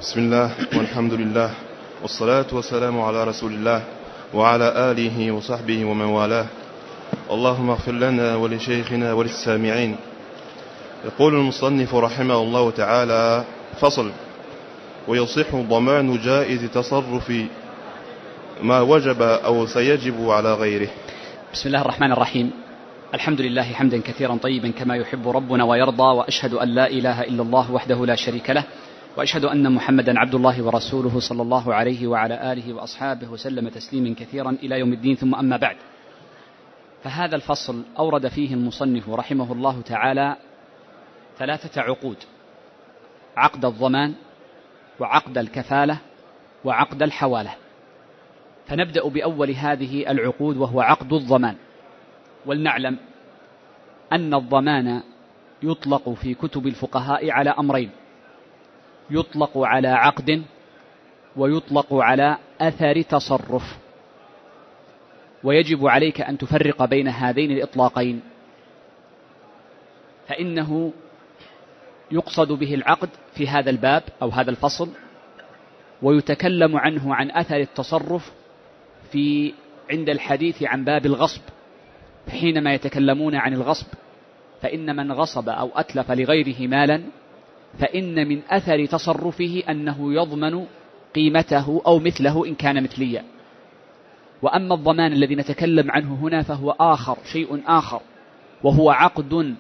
بسم الله والحمد لله والصلاة والسلام على رسول الله وعلى آله وصحبه ومن والاه. اللهم اغفر لنا ولشيخنا وللسامعين. يقول المصنف رحمه الله تعالى: فصل: ويصح ضمان جائز تصرف ما وجب أو سيجب على غيره. بسم الله الرحمن الرحيم. الحمد لله حمدا كثيرا طيبا كما يحب ربنا ويرضى، وأشهد أن لا إله إلا الله وحده لا شريك له، وأشهد أن محمدا عبد الله ورسوله صلى الله عليه وعلى آله وأصحابه وسلم تسليما كثيرا إلى يوم الدين. ثم أما بعد، فهذا الفصل أورد فيه المصنف رحمه الله تعالى 3 عقود: عقد الضمان، وعقد الكفالة، وعقد الحوالة. فنبدأ بأول هذه العقود وهو عقد الضمان. ولنعلم أن الضمان يطلق في كتب الفقهاء على أمرين: يطلق على عقد، ويطلق على أثر تصرف. ويجب عليك أن تفرق بين هذين الإطلاقين، فإنه يقصد به العقد في هذا الباب أو هذا الفصل، ويتكلم عنه عن أثر التصرف عند الحديث عن باب الغصب. حينما يتكلمون عن الغصب، فإن من غصب أو أتلف لغيره مالا فإن من أثر تصرفه أنه يضمن قيمته أو مثله إن كان مثليا. وأما الضمان الذي نتكلم عنه هنا فهو شيء آخر، وهو عقد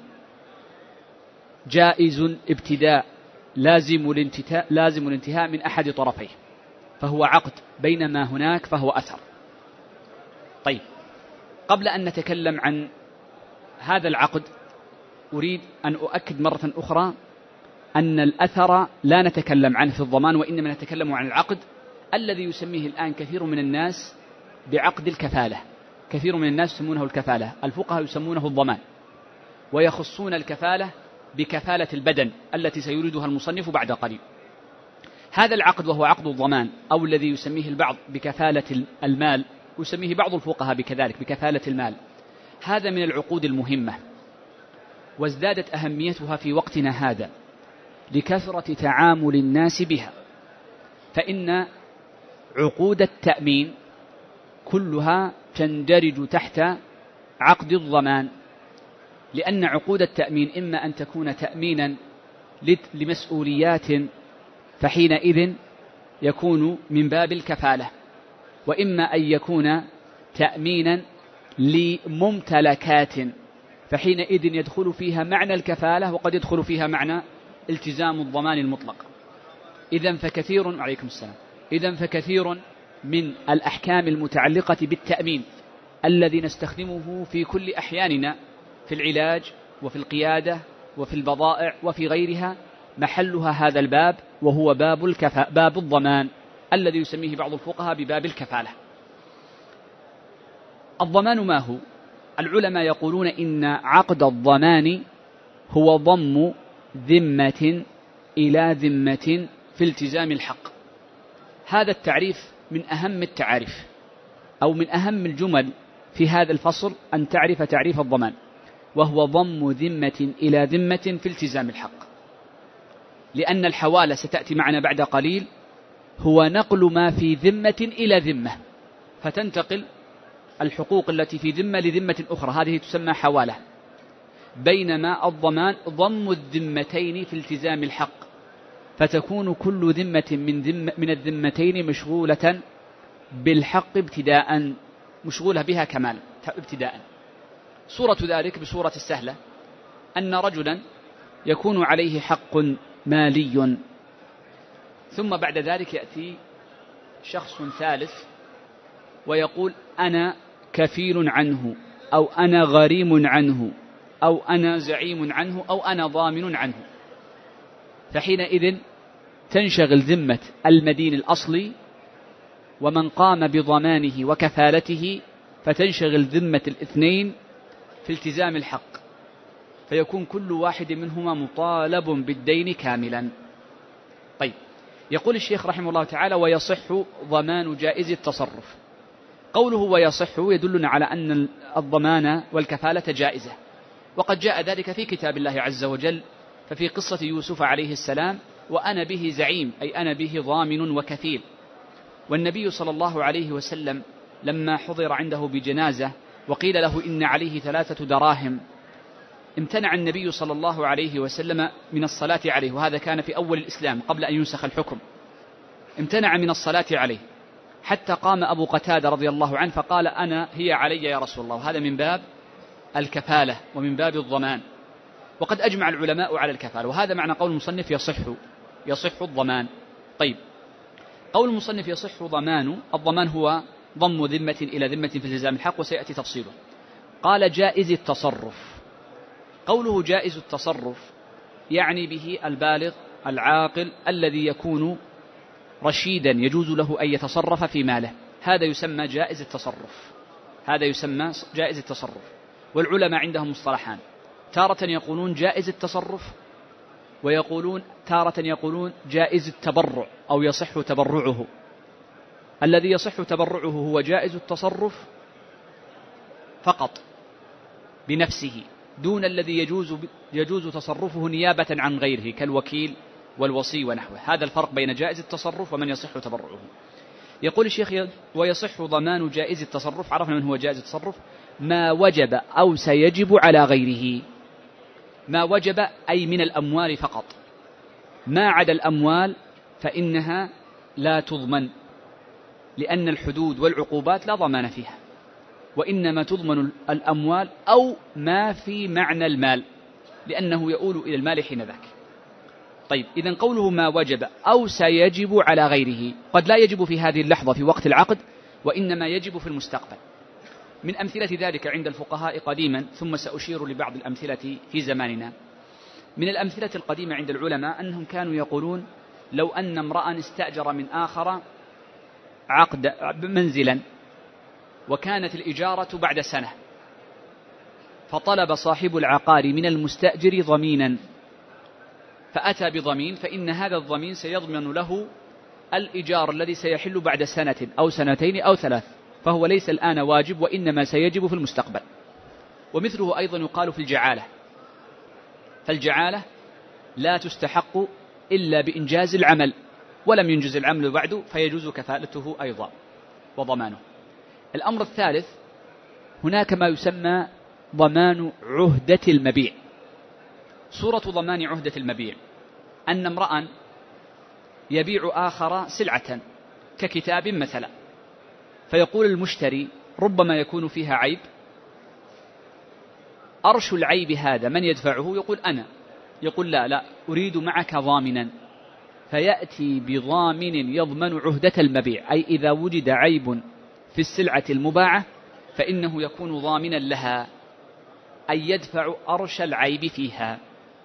جائز ابتداء لازم الانتهاء من أحد طرفيه، فهو عقد، بينما هناك فهو أثر. طيب، قبل أن نتكلم عن هذا العقد أريد أن أؤكد مرة أخرى أن الأثر لا نتكلم عنه في الضمان، وإنما نتكلم عن العقد الذي يسميه الآن كثير من الناس بعقد الكفالة. كثير من الناس يسمونه الكفالة، الفقهاء يسمونه الضمان، ويخصون الكفالة بكفالة البدن التي سيريدها المصنف بعد قليل. هذا العقد وهو عقد الضمان، أو الذي يسميه البعض بكفالة المال، يسميه بعض الفقهاء بكذلك بكفالة المال. هذا من العقود المهمة، وازدادت أهميتها في وقتنا هذا لكثرة تعامل الناس بها. فإن عقود التأمين كلها تندرج تحت عقد الضمان، لأن عقود التأمين إما أن تكون تأمينا لمسؤوليات فحينئذ يكون من باب الكفالة، وإما أن يكون تأمينا لممتلكات فحينئذ يدخل فيها معنى الكفالة، وقد يدخل فيها معنى التزام الضمان المطلق. إذن فكثير من الأحكام المتعلقة بالتأمين الذي نستخدمه في كل أحياننا في العلاج وفي القيادة وفي البضائع وفي غيرها محلها هذا الباب، وهو باب الضمان الذي يسميه بعض الفقهاء بباب الكفالة. الضمان ما هو؟ العلماء يقولون إن عقد الضمان هو ضم ذمة إلى ذمة في التزام الحق. هذا التعريف من أهم التعاريف، أو من أهم الجمل في هذا الفصل، أن تعرف تعريف الضمان، وهو ضم ذمة إلى ذمة في التزام الحق. لأن الحوالة ستأتي معنا بعد قليل هو نقل ما في ذمة إلى ذمة، فتنتقل الحقوق التي في ذمة لذمة أخرى، هذه تسمى حوالة. بينما الضمان ضم الذمتين في التزام الحق، فتكون كل ذمة من الذمتين مشغولة بالحق ابتداء، مشغولة بها كمال ابتداء. صورة ذلك بصورة السهلة أن رجلا يكون عليه حق مالي، ثم بعد ذلك يأتي شخص ثالث ويقول: أنا كفيل عنه، أو أنا غريم عنه، أو أنا زعيم عنه، أو أنا ضامن عنه. فحينئذ تنشغل ذمة المدين الأصلي ومن قام بضمانه وكفالته، فتنشغل ذمة الاثنين في التزام الحق، فيكون كل واحد منهما مطالب بالدين كاملا. طيب، يقول الشيخ رحمه الله تعالى: ويصح ضمان جائز التصرف. قوله ويصح يدلنا على أن الضمان والكفالة جائزة، وقد جاء ذلك في كتاب الله عز وجل. ففي قصة يوسف عليه السلام وأنا به زعيم، أي أنا به ضامن وكفيل. والنبي صلى الله عليه وسلم لما حضر عنده بجنازة وقيل له إن عليه 3 دراهم امتنع النبي صلى الله عليه وسلم من الصلاة عليه، وهذا كان في أول الإسلام قبل أن ينسخ الحكم، امتنع من الصلاة عليه حتى قام أبو قتادة رضي الله عنه فقال هي علي يا رسول الله. وهذا من باب الكفالة ومن باب الضمان، وقد أجمع العلماء على الكفالة، وهذا معنى قول المصنف يصح الضمان. طيب، قول المصنف يصح الضمان هو ضم ذمة إلى ذمة في التزام الحق، وسيأتي تفصيله. قال جائز التصرف. قوله جائز التصرف يعني به البالغ العاقل الذي يكون رشيدا يجوز له أن يتصرف في ماله، هذا يسمى جائز التصرف. والعلماء عندهم مصطلحان، تارة يقولون جائز التصرف، تارة يقولون جائز التبرع أو يصح تبرعه. الذي يصح تبرعه هو جائز التصرف فقط بنفسه، دون الذي يجوز تصرفه نيابة عن غيره كالوكيل والوصي ونحوه. هذا الفرق بين جائز التصرف ومن يصح تبرعه. يقول الشيخ ويصح ضمان جائز التصرف. عرفنا من هو جائز التصرف: ما وجب أو سيجب على غيره. ما وجب أي من الأموال فقط، ما عدا الأموال فإنها لا تضمن، لأن الحدود والعقوبات لا ضمان فيها، وإنما تضمن الأموال أو ما في معنى المال، لأنه يؤول إلى المال حين ذاك. طيب، إذن قوله ما وجب أو سيجب على غيره قد لا يجب في هذه اللحظة في وقت العقد، وإنما يجب في المستقبل. من أمثلة ذلك عند الفقهاء قديما، ثم سأشير لبعض الأمثلة في زماننا. من الأمثلة القديمة عند العلماء أنهم كانوا يقولون: لو أن امرأ استأجر من آخر منزلا وكانت الإجارة بعد سنة، فطلب صاحب العقار من المستأجر ضمينا، فأتى بضمين، فإن هذا الضمين سيضمن له الإيجار الذي سيحل بعد سنة أو سنتين أو 3، فهو ليس الآن واجب، وإنما سيجب في المستقبل. ومثله أيضا يقال في الجعالة، فالجعالة لا تستحق إلا بإنجاز العمل، ولم ينجز العمل بعد فيجوز كفالته أيضا وضمانه. الأمر الثالث، هناك ما يسمى ضمان عهدة المبيع. صورة ضمان عهدة المبيع أن امرأ يبيع آخر سلعة ككتاب مثلا، فيقول المشتري ربما يكون فيها عيب، أرش العيب هذا من يدفعه؟ يقول أنا. يقول لا أريد معك ضامنا، فيأتي بضامن يضمن عهدة المبيع، أي إذا وجد عيب في السلعة المباعة فإنه يكون ضامنا لها، أي يدفع أرش العيب فيها،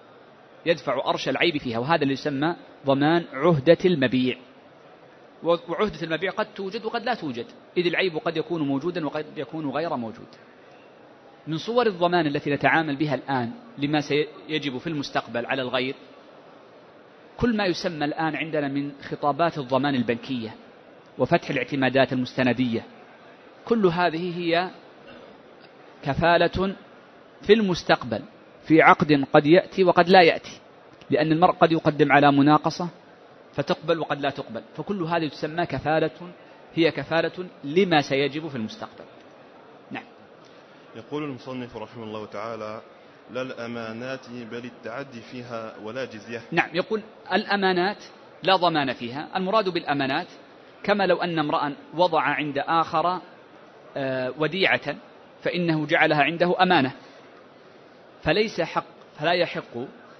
وهذا اللي يسمى ضمان عهدة المبيع. وعهدة المبيع قد توجد وقد لا توجد، إذ العيب قد يكون موجودا وقد يكون غير موجود. من صور الضمان التي نتعامل بها الآن لما سيجب في المستقبل على الغير كل ما يسمى الآن عندنا من خطابات الضمان البنكية وفتح الاعتمادات المستندية. كل هذه هي كفالة في المستقبل في عقد قد يأتي وقد لا يأتي، لأن المرء قد يقدم على مناقصة فتقبل وقد لا تقبل، فكل هذه تسمى هي كفالة لما سيجب في المستقبل. نعم. يقول المصنف رحمه الله تعالى: لا الأمانات بل التعدي فيها ولا جزية. نعم، يقول الأمانات لا ضمان فيها. المراد بالأمانات كما لو أن امرأ وضع عند آخر وديعة فإنه جعلها عنده أمانة، فلا يحق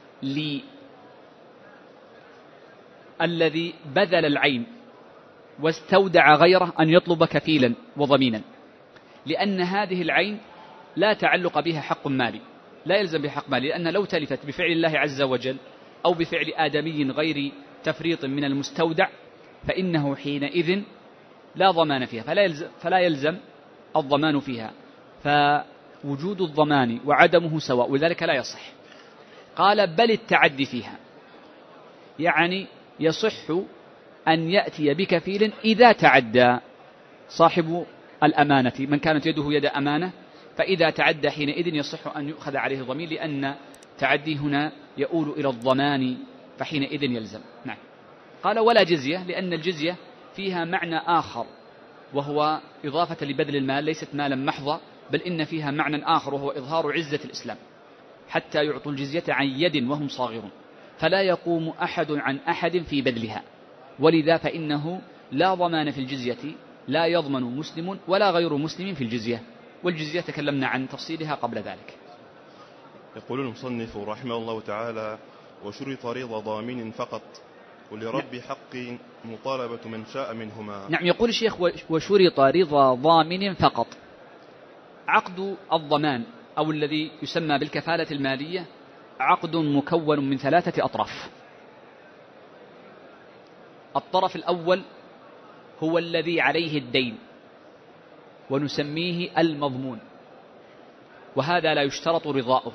للذي بذل العين واستودع غيره أن يطلب كفيلا وضمينا، لأن هذه العين لا تعلق بها حق مالي، لا يلزم بها حق مالي، لأن لو تلفت بفعل الله عز وجل أو بفعل آدمي غير تفريط من المستودع فإنه حينئذ لا ضمان فيها، فلا يلزم الضمان فيها، فوجود الضمان وعدمه سواء، ولذلك لا يصح. قال: بل التعدي فيها، يعني يصح أن يأتي بكفيل إذا تعدى صاحب الأمانة، من كانت يده يد أمانة، فإذا تعدى حينئذ يصح أن يؤخذ عليه ضمين، لأن تعدي هنا يؤول إلى الضمان فحينئذ يلزم. نعم. قال ولا جزية، لأن الجزية فيها معنى آخر وهو إضافة لبذل المال، ليست مالا محضا، بل إن فيها معنى آخر وهو إظهار عزة الإسلام، حتى يعطوا الجزية عن يد وهم صاغرون، فلا يقوم أحد عن أحد في بذلها، ولذا فإنه لا ضمان في الجزية، لا يضمن مسلم ولا غير مسلم في الجزية، والجزية تكلمنا عن تفصيلها قبل ذلك. يقول المصنف رحمه الله تعالى: وشرط رضا ضامن فقط، ولرب حق مطالبة من شاء منهما. نعم. يقول الشيخ: وشرط رضا ضامن فقط. عقد الضمان أو الذي يسمى بالكفالة المالية عقد مكون من 3 أطراف. الطرف الأول هو الذي عليه الدين، ونسميه المضمون، وهذا لا يشترط رضاؤه.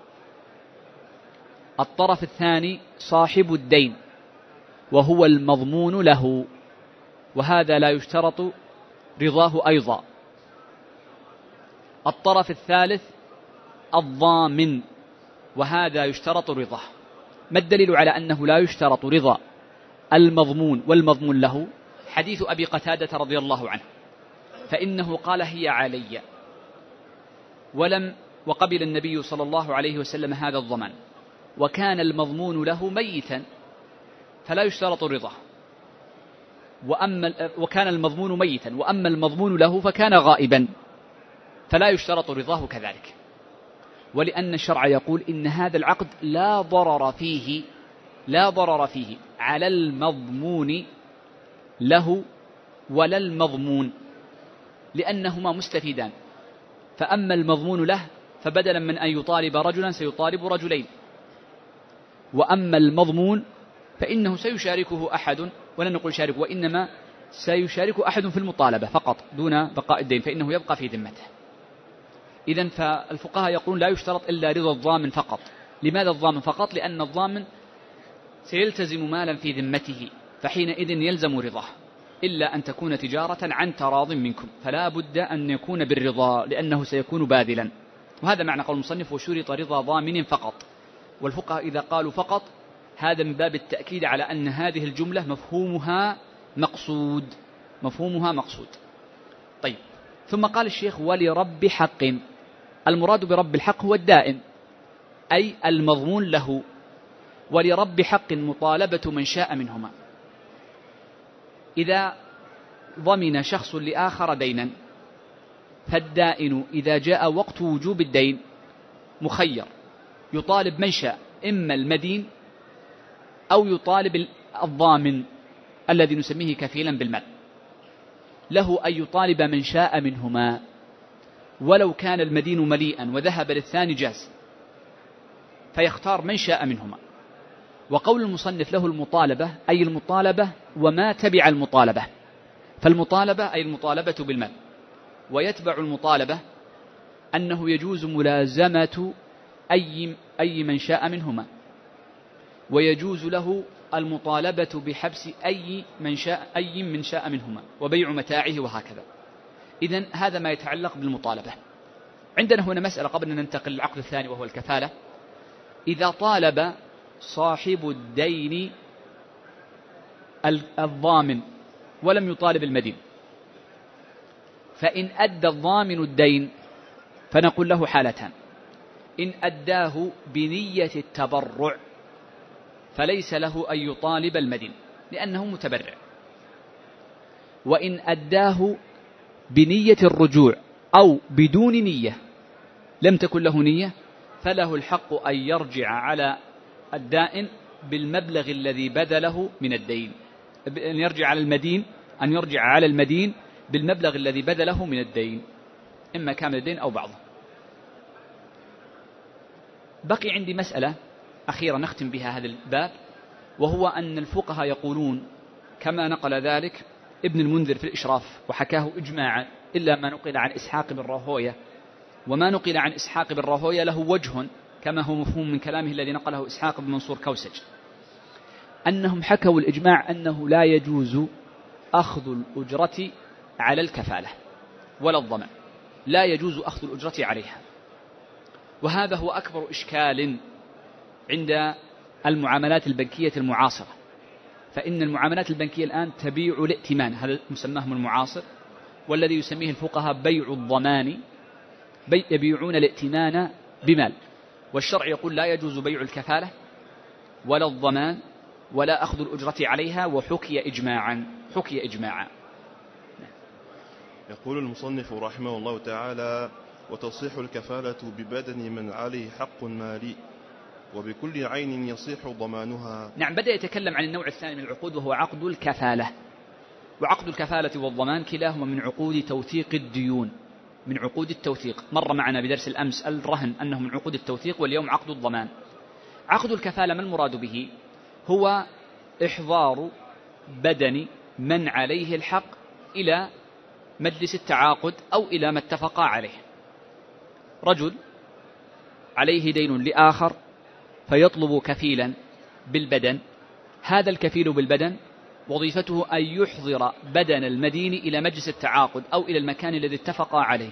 الطرف الثاني صاحب الدين، وهو المضمون له، وهذا لا يشترط رضاه أيضا. الطرف الثالث الضامن، وهذا يشترط رضاه. ما الدليل على أنه لا يشترط رضا المضمون والمضمون له؟ حديث أبي قتادة رضي الله عنه، فإنه قال: هي علي، وقبل النبي صلى الله عليه وسلم هذا الضمان، وكان المضمون له ميتا فلا يشترط رضاه، وكان المضمون ميتا، وأما المضمون له فكان غائبا فلا يشترط رضاه كذلك. ولأن الشرع يقول إن هذا العقد لا ضرر فيه على المضمون له ولا المضمون، لأنهما مستفيدان. فأما المضمون له فبدلا من أن يطالب رجلا سيطالب رجلين، وأما المضمون فإنه سيشاركه أحد، ولا نقول شارك، وإنما سيشارك أحد في المطالبة فقط دون بقاء الدين، فإنه يبقى في ذمته. إذن فالفقهاء يقولون لا يشترط إلا رضا الضامن فقط. لماذا الضامن فقط؟ لأن الضامن سيلتزم مالا في ذمته، فحينئذ يلزم رضاه، إلا أن تكون تجارة عن تراض منكم، فلا بد أن يكون بالرضا لأنه سيكون باذلا. وهذا معنى قول المصنف: وشرط رضا ضامن فقط. والفقهاء إذا قالوا فقط هذا من باب التأكيد على أن هذه الجملة مفهومها مقصود. طيب، ثم قال الشيخ: ولرب حق. المراد برب الحق هو الدائن، أي المضمون له. ولرب حق مطالبة من شاء منهما. إذا ضمن شخص لآخر دينا، فالدائن إذا جاء وقت وجوب الدين مخير، يطالب من شاء، إما المدين أو يطالب الضامن الذي نسميه كفيلا بالمال، له أن يطالب من شاء منهما، ولو كان المدين مليئا وذهب للثاني جاز، فيختار من شاء منهما. وقول المصنف له المطالبة، أي المطالبة وما تبع المطالبة، فالمطالبة أي المطالبة بالمال، ويتبع المطالبة أنه يجوز ملازمة أي من شاء منهما، ويجوز له المطالبة بحبس أي من شاء منهما، وبيع متاعه، وهكذا. إذن هذا ما يتعلق بالمطالبة. عندنا هنا مسألة قبل أن ننتقل للعقد الثاني وهو الكفالة. إذا طالب صاحب الدين الضامن ولم يطالب المدين، فإن أدى الضامن الدين فنقول له حالتان: إن أداه بنية التبرع فليس له أن يطالب المدين لأنه متبرع، وإن أداه بنية الرجوع أو بدون نية لم تكن له نية فله الحق أن يرجع على الدائن بالمبلغ الذي بذله من الدين، أن يرجع على المدين بالمبلغ الذي بذله من الدين، إما كامل الدين أو بعضه. بقي عندي مسألة أخيرة نختم بها هذا الباب، وهو أن الفقهاء يقولون كما نقل ذلك ابن المنذر في الإشراف وحكاه إجماعا، إلا ما نقل عن إسحاق بن راهوية، وما نقل عن إسحاق بن راهوية له وجه كما هو مفهوم من كلامه الذي نقله إسحاق بن منصور كوسج، أنهم حكوا الإجماع أنه لا يجوز أخذ الأجرة على الكفالة ولا الضمان، لا يجوز أخذ الأجرة عليها. وهذا هو أكبر إشكال عند المعاملات البنكية المعاصرة، فإن المعاملات البنكية الآن تبيع الائتمان، هذا مسماهم المعاصر، والذي يسميه الفقهاء بيع الضمان، يبيعون الائتمان بمال. والشرع يقول لا يجوز بيع الكفالة ولا الضمان ولا أخذ الأجرة عليها، وحكي إجماعا. يقول المصنف رحمه الله تعالى: وتصح الكفالة ببدن من عليه حق مالي وبكل عين يصح ضمانها. نعم، بدأ يتكلم عن النوع الثاني من العقود، وهو عقد الكفالة. وعقد الكفالة والضمان كلاهما من عقود توثيق الديون، من عقود التوثيق. مر معنا بدرس الأمس الرهن أنه من عقود التوثيق، واليوم عقد الضمان. عقد الكفالة ما المراد به؟ هو إحضار بدن من عليه الحق إلى مجلس التعاقد أو إلى ما اتفقا عليه. رجل عليه دين لآخر فيطلب كفيلا بالبدن، هذا الكفيل بالبدن وظيفته أن يحضر بدن المدين إلى مجلس التعاقد أو إلى المكان الذي اتفقا عليه.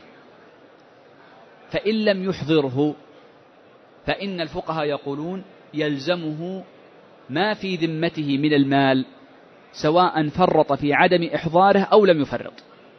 فإن لم يحضره فإن الفقهاء يقولون يلزمه ما في ذمته من المال، سواء فرط في عدم إحضاره أو لم يفرط.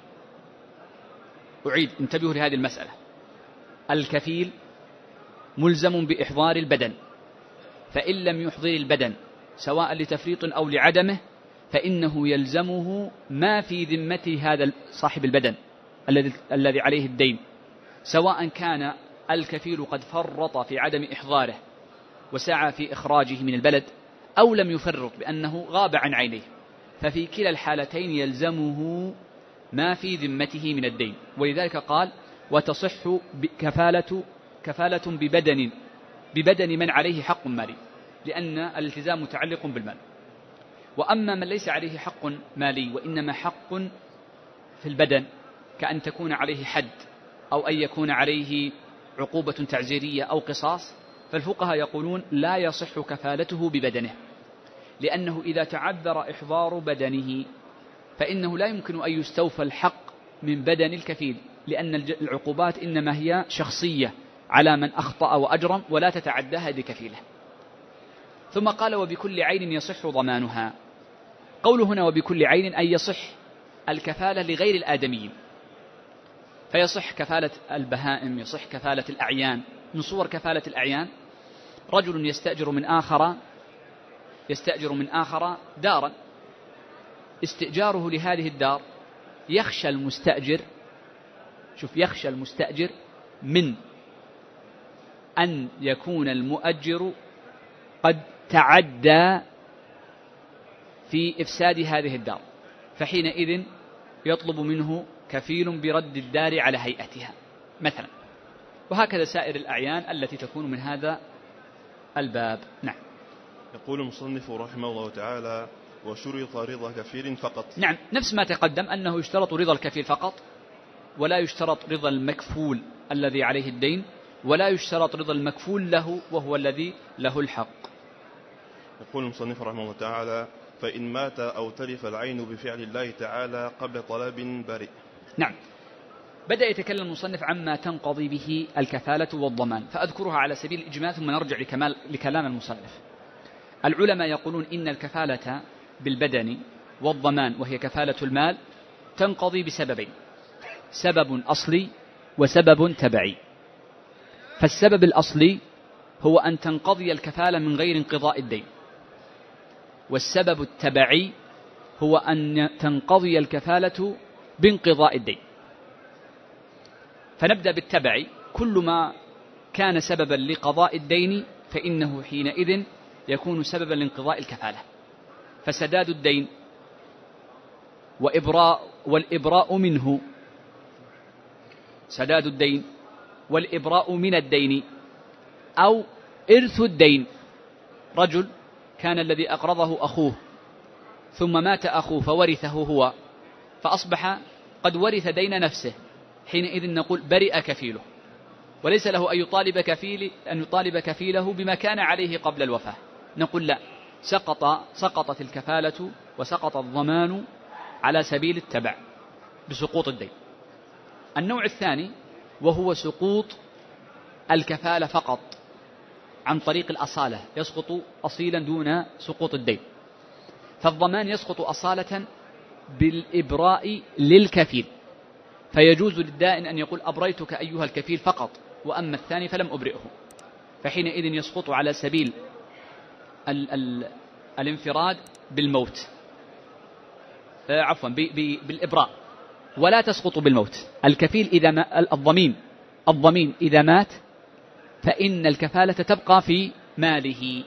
أعيد، انتبهوا لهذه المسألة. الكفيل ملزم بإحضار البدن، فإن لم يحضر البدن سواء لتفريط أو لعدمه فإنه يلزمه ما في ذمة هذا صاحب البدن الذي عليه الدين، سواء كان الكفيل قد فرط في عدم إحضاره وسعى في إخراجه من البلد أو لم يفرط بأنه غاب عن عينيه، ففي كلا الحالتين يلزمه ما في ذمته من الدين. ولذلك قال: وتصح كفالة ببدن من عليه حق مالي، لأن الالتزام متعلق بالمال. وأما من ليس عليه حق مالي وإنما حق في البدن، كأن تكون عليه حد أو أن يكون عليه عقوبة تعزيرية أو قصاص، فالفقهاء يقولون لا يصح كفالته ببدنه، لأنه إذا تعذر إحضار بدنه فإنه لا يمكن أن يستوفى الحق من بدن الكفيل، لأن العقوبات إنما هي شخصية على من أخطأ وأجرم ولا تتعداها بكفيله. ثم قال: وبكل عين يصح ضمانها. قوله هنا وبكل عين أي يصح الكفالة لغير الآدميين، فيصح كفالة البهائم، يصح كفالة الأعيان. من صور كفالة الأعيان: رجل يستأجر من آخر دارا، استئجاره لهذه الدار يخشى المستأجر من أن يكون المؤجر قد تعدى في إفساد هذه الدار، فحينئذ يطلب منه كفيل برد الدار على هيئتها مثلا. وهكذا سائر الأعيان التي تكون من هذا الباب. نعم. يقول المصنف رحمه الله تعالى: وشرط رضا كفيل فقط. نعم، نفس ما تقدم أنه يشترط رضا الكفيل فقط، ولا يشترط رضا المكفول الذي عليه الدين، ولا يشترط رضا المكفول له وهو الذي له الحق. يقول المصنف رحمه الله تعالى: فإن مات أو تلف العين بفعل الله تعالى قبل طلب برئ. نعم، بدأ يتكلم المصنف عما تنقضي به الكفالة والضمان، فأذكرها على سبيل الإجمال ثم نرجع لكلام المصنف. العلماء يقولون إن الكفالة بالبدن والضمان، وهي كفالة المال، تنقضي بسببين: سبب أصلي وسبب تبعي. فالسبب الأصلي هو أن تنقضي الكفالة من غير انقضاء الدين، والسبب التبعي هو أن تنقضي الكفالة بانقضاء الدين. فنبدأ بالتبعي: كل ما كان سببا لقضاء الدين فإنه حينئذ يكون سببا لانقضاء الكفالة. فسداد الدين والإبراء منه، سداد الدين والإبراء من الدين، أو إرث الدين. رجل كان الذي أقرضه أخوه ثم مات أخوه فورثه هو، فأصبح قد ورث دين نفسه، حينئذ نقول برئ كفيله، وليس له أن يطالب كفيله بما كان عليه قبل الوفاة. نقول لا، سقطت الكفالة وسقط الضمان على سبيل التبع بسقوط الدين. النوع الثاني وهو سقوط الكفالة فقط، عن طريق الأصالة، يسقط أصيلا دون سقوط الدين. فالضمان يسقط أصالة بالإبراء للكفيل، فيجوز للدائن أن يقول أبريتك أيها الكفيل فقط، وأما الثاني فلم أبرئه، فحينئذ يسقط على سبيل الانفراد بالموت، عفوا بالإبراء، ولا تسقط بالموت. الكفيل إذا الضمين إذا مات فإن الكفالة تبقى في ماله،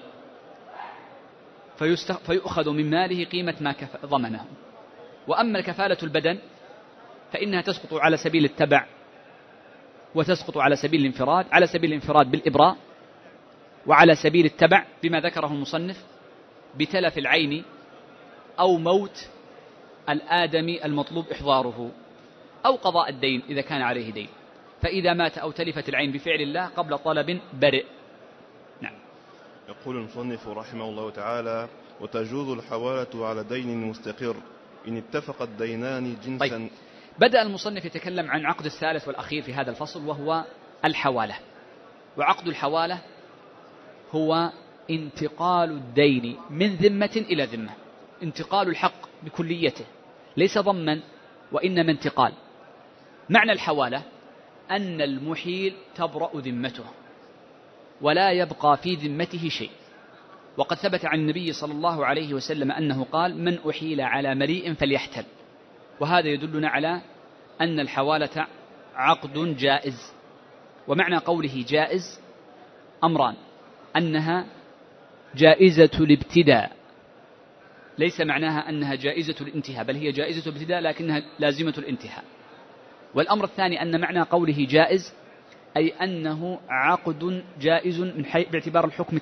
فيؤخذ من ماله قيمة ما ضمنه. وأما الكفالة البدن فإنها تسقط على سبيل التبع، وتسقط على سبيل الانفراد، على سبيل الانفراد بالإبراء، وعلى سبيل التبع بما ذكره المصنف بتلف العين أو موت الآدمي المطلوب إحضاره، أو قضاء الدين إذا كان عليه دين، فإذا مات أو تلفت العين بفعل الله قبل طلب برئ. نعم. يقول المصنف رحمه الله تعالى: وتجوز الحوالة على دين مستقر إن اتفق الدينان جنسا. طيب. بدأ المصنف يتكلم عن عقد الثالث والأخير في هذا الفصل، وهو الحوالة. وعقد الحوالة هو انتقال الدين من ذمة إلى ذمة، انتقال الحق بكليته، ليس ضما وإنما انتقال. معنى الحوالة أن المحيل تبرأ ذمته ولا يبقى في ذمته شيء. وقد ثبت عن النبي صلى الله عليه وسلم أنه قال: من أحيل على مليء فليحتل. وهذا يدلنا على أن الحوالة عقد جائز. ومعنى قوله جائز أمران: أنها جائزة الابتداء، ليس معناها أنها جائزة الانتهاء، بل هي جائزة الابتداء لكنها لازمة الانتهاء. والأمر الثاني أن معنى قوله جائز أي أنه عقد جائز باعتبار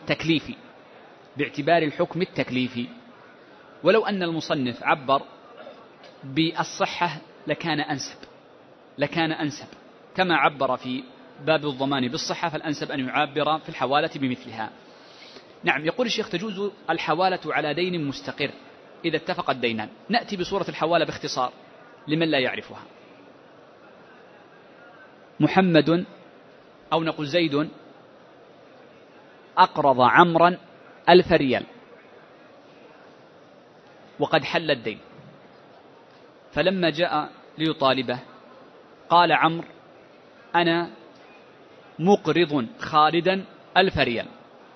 الحكم التكليفي. ولو أن المصنف عبر بالصحة لكان أنسب كما عبر في باب الضمان بالصحة، فالأنسب أن يعبر في الحوالة بمثلها. نعم. يقول الشيخ: تجوز الحوالة على دين مستقر إذا اتفق الدينان. نأتي بصورة الحوالة باختصار لمن لا يعرفها. محمد أو نقول زيد أقرض عمرا 1000 ريال وقد حل الدين، فلما جاء ليطالبه قال عمرو: أنا مقرض خالدا 1000 ريال،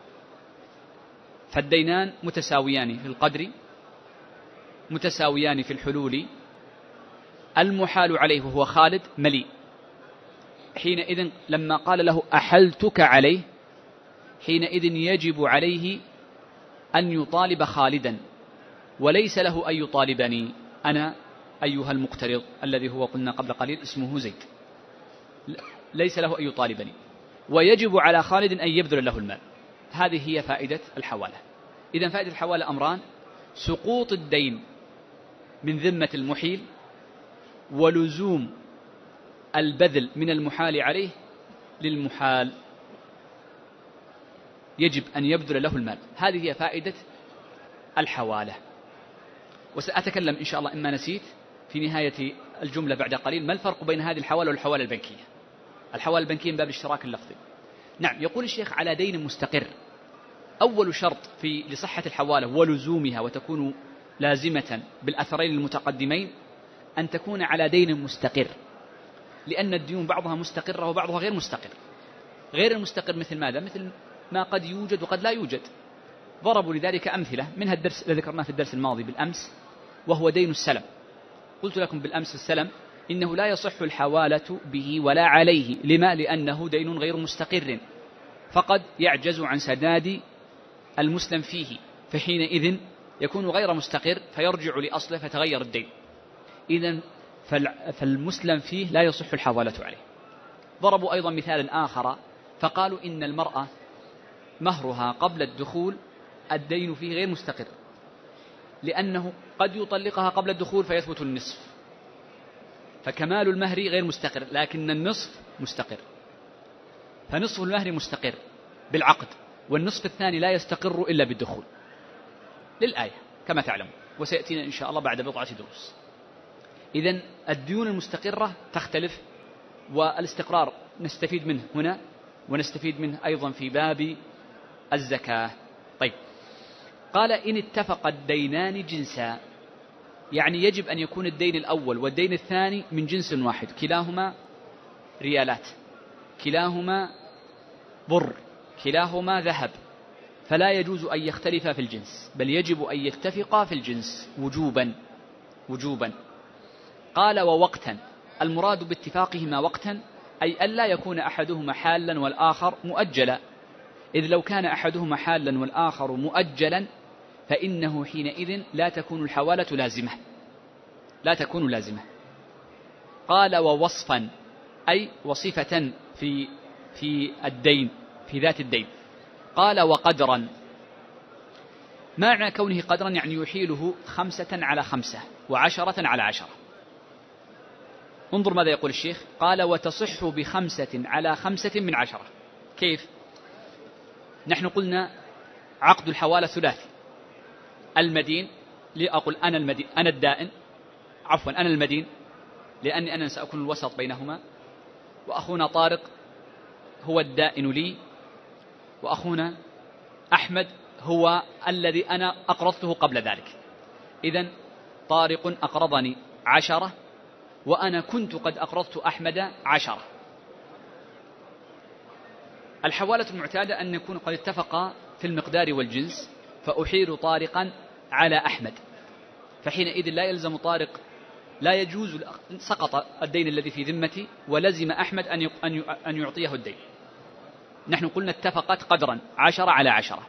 فالدينان متساويان في القدر، متساويان في الحلول، المحال عليه هو خالد مليء. حينئذ لما قال له أحلتك عليه، حينئذ يجب عليه أن يطالب خالدا، وليس له أن يطالبني أنا أيها المقترض الذي هو قلنا قبل قليل اسمه زيد، ليس له أن يطالبني، ويجب على خالد أن يبذل له المال. هذه هي فائدة الحوالة. إذن فائدة الحوالة أمران: سقوط الدين من ذمة المحيل، ولزوم البذل من المحال عليه للمحال، يجب أن يبذل له المال. هذه هي فائدة الحوالة. وسأتكلم إن شاء الله إما نسيت في نهاية الجملة بعد قليل ما الفرق بين هذه الحوالة والحوالة البنكية. الحوالة البنكية من باب الاشتراك اللفظي. نعم. يقول الشيخ: على دين مستقر. أول شرط لصحة الحوالة ولزومها وتكون لازمة بالأثرين المتقدمين أن تكون على دين مستقر، لأن الديون بعضها مستقرة وبعضها غير مستقر. غير المستقر مثل ماذا؟ مثل ما قد يوجد وقد لا يوجد. ضربوا لذلك أمثلة، منها الدرس الذي ذكرناه في الدرس الماضي بالأمس، وهو دين السلم. قلت لكم بالأمس السلم إنه لا يصح الحوالة به ولا عليه. لما؟ لأنه دين غير مستقر، فقد يعجز عن سداد المسلم فيه، فحينئذ يكون غير مستقر فيرجع لأصله فتغير الدين. إذن فالمسلم فيه لا يصح الحوالة عليه. ضربوا أيضا مثالا آخر فقالوا إن المرأة مهرها قبل الدخول الدين فيه غير مستقر، لأنه قد يطلقها قبل الدخول فيثبت النصف، فكمال المهر غير مستقر، لكن النصف مستقر، فنصف المهر مستقر بالعقد، والنصف الثاني لا يستقر إلا بالدخول للآية كما تعلم، وسيأتينا إن شاء الله بعد بضعة دروس. إذن الديون المستقرة تختلف، والاستقرار نستفيد منه هنا ونستفيد منه أيضا في باب الزكاة. طيب، قال إن اتفق الدينان جنسا، يعني يجب أن يكون الدين الأول والدين الثاني من جنس واحد، كلاهما ريالات، كلاهما بر، كلاهما ذهب، فلا يجوز أن يختلفا في الجنس، بل يجب أن يتفقا في الجنس وجوبا. قال ووقتا، المراد باتفاقهما وقتا أي ألا يكون أحدهما حالا والآخر مؤجلا، إذ لو كان أحدهما حالا والآخر مؤجلا فإنه حينئذ لا تكون الحوالة لازمة. قال ووصفا، أي وصفة في الدين، في ذات الدين. قال وقدرا، معنى كونه قدرا يعني يحيله 5 على 5 و10 على 10. انظر ماذا يقول الشيخ، قال وتصح ب5 على 5 من 10. كيف؟ نحن قلنا عقد الحوالة ثلاثي، المدين لأقول أنا الدائن، عفوا أنا المدين لأني أنا سأكون الوسط بينهما، وأخونا طارق هو الدائن لي، وأخونا أحمد هو الذي أنا أقرضته قبل ذلك. إذن طارق أقرضني 10 وأنا كنت قد أقرضت أحمد 10. الحوالة المعتادة أن يكون قد اتفقا في المقدار والجنس، فأحيل طارقا على أحمد، فحينئذ لا يلزم طارق، لا يجوز، سقط الدين الذي في ذمتي ولزم أحمد أن يعطيه الدين. نحن قلنا اتفقت قدرا 10 على 10.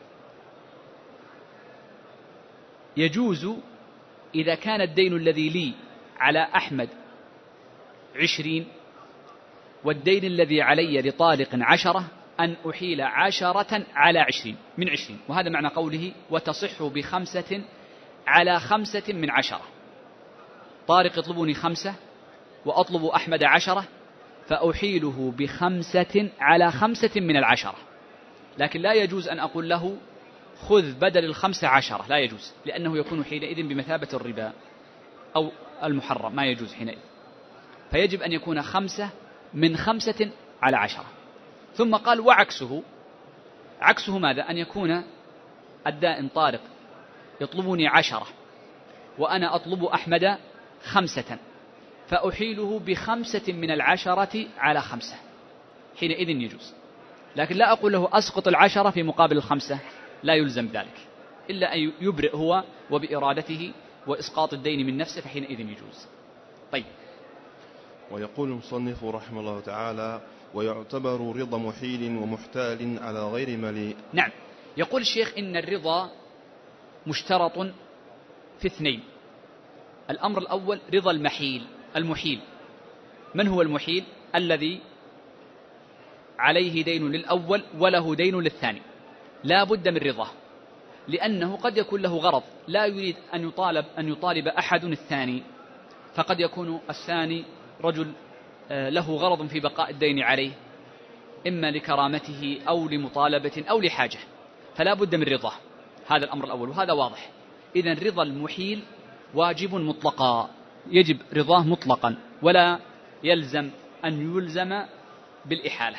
يجوز إذا كان الدين الذي لي على أحمد 20 والدين الذي علي لطارق 10 أن أحيل 10 على 20 من 20، وهذا معنى قوله وتصح ب5 على 5 من 10. طارق يطلبني 5 وأطلب أحمد 10، فأحيله ب5 على 5 من 10، لكن لا يجوز أن أقول له خذ بدل 15، لا يجوز، لأنه يكون حينئذ بمثابة الربا أو المحرم، ما يجوز حينئذ. فيجب أن يكون 5 من 5 على 10. ثم قال وعكسه، عكسه ماذا؟ أن يكون الدائن طارق يطلبني 10 وأنا أطلب أحمد 5، فأحيله ب5 من 10 على 5، حينئذ يجوز. لكن لا أقول له أسقط 10 في مقابل 5، لا يلزم ذلك، إلا أن يبرئ هو وبإرادته وإسقاط الدين من نفسه، فحينئذ يجوز. طيب، ويقول المصنف رحمه الله تعالى ويعتبر رضا محيل ومحتال على غير مليء. نعم، يقول الشيخ إن الرضا مشترط في 2. الأمر الأول رضا المحيل. من هو المحيل؟ الذي عليه دين للأول وله دين للثاني، لا بد من رضاه، لأنه قد يكون له غرض لا يريد أن يطالب أحد الثاني، فقد يكون الثاني رجل له غرض في بقاء الدين عليه، إما لكرامته أو لمطالبة أو لحاجة، فلا بد من رضاه. هذا الأمر الأول، وهذا واضح. إذن رضا المحيل واجب مطلقا، يجب رضاه مطلقا، ولا يلزم أن يلزم بالإحالة.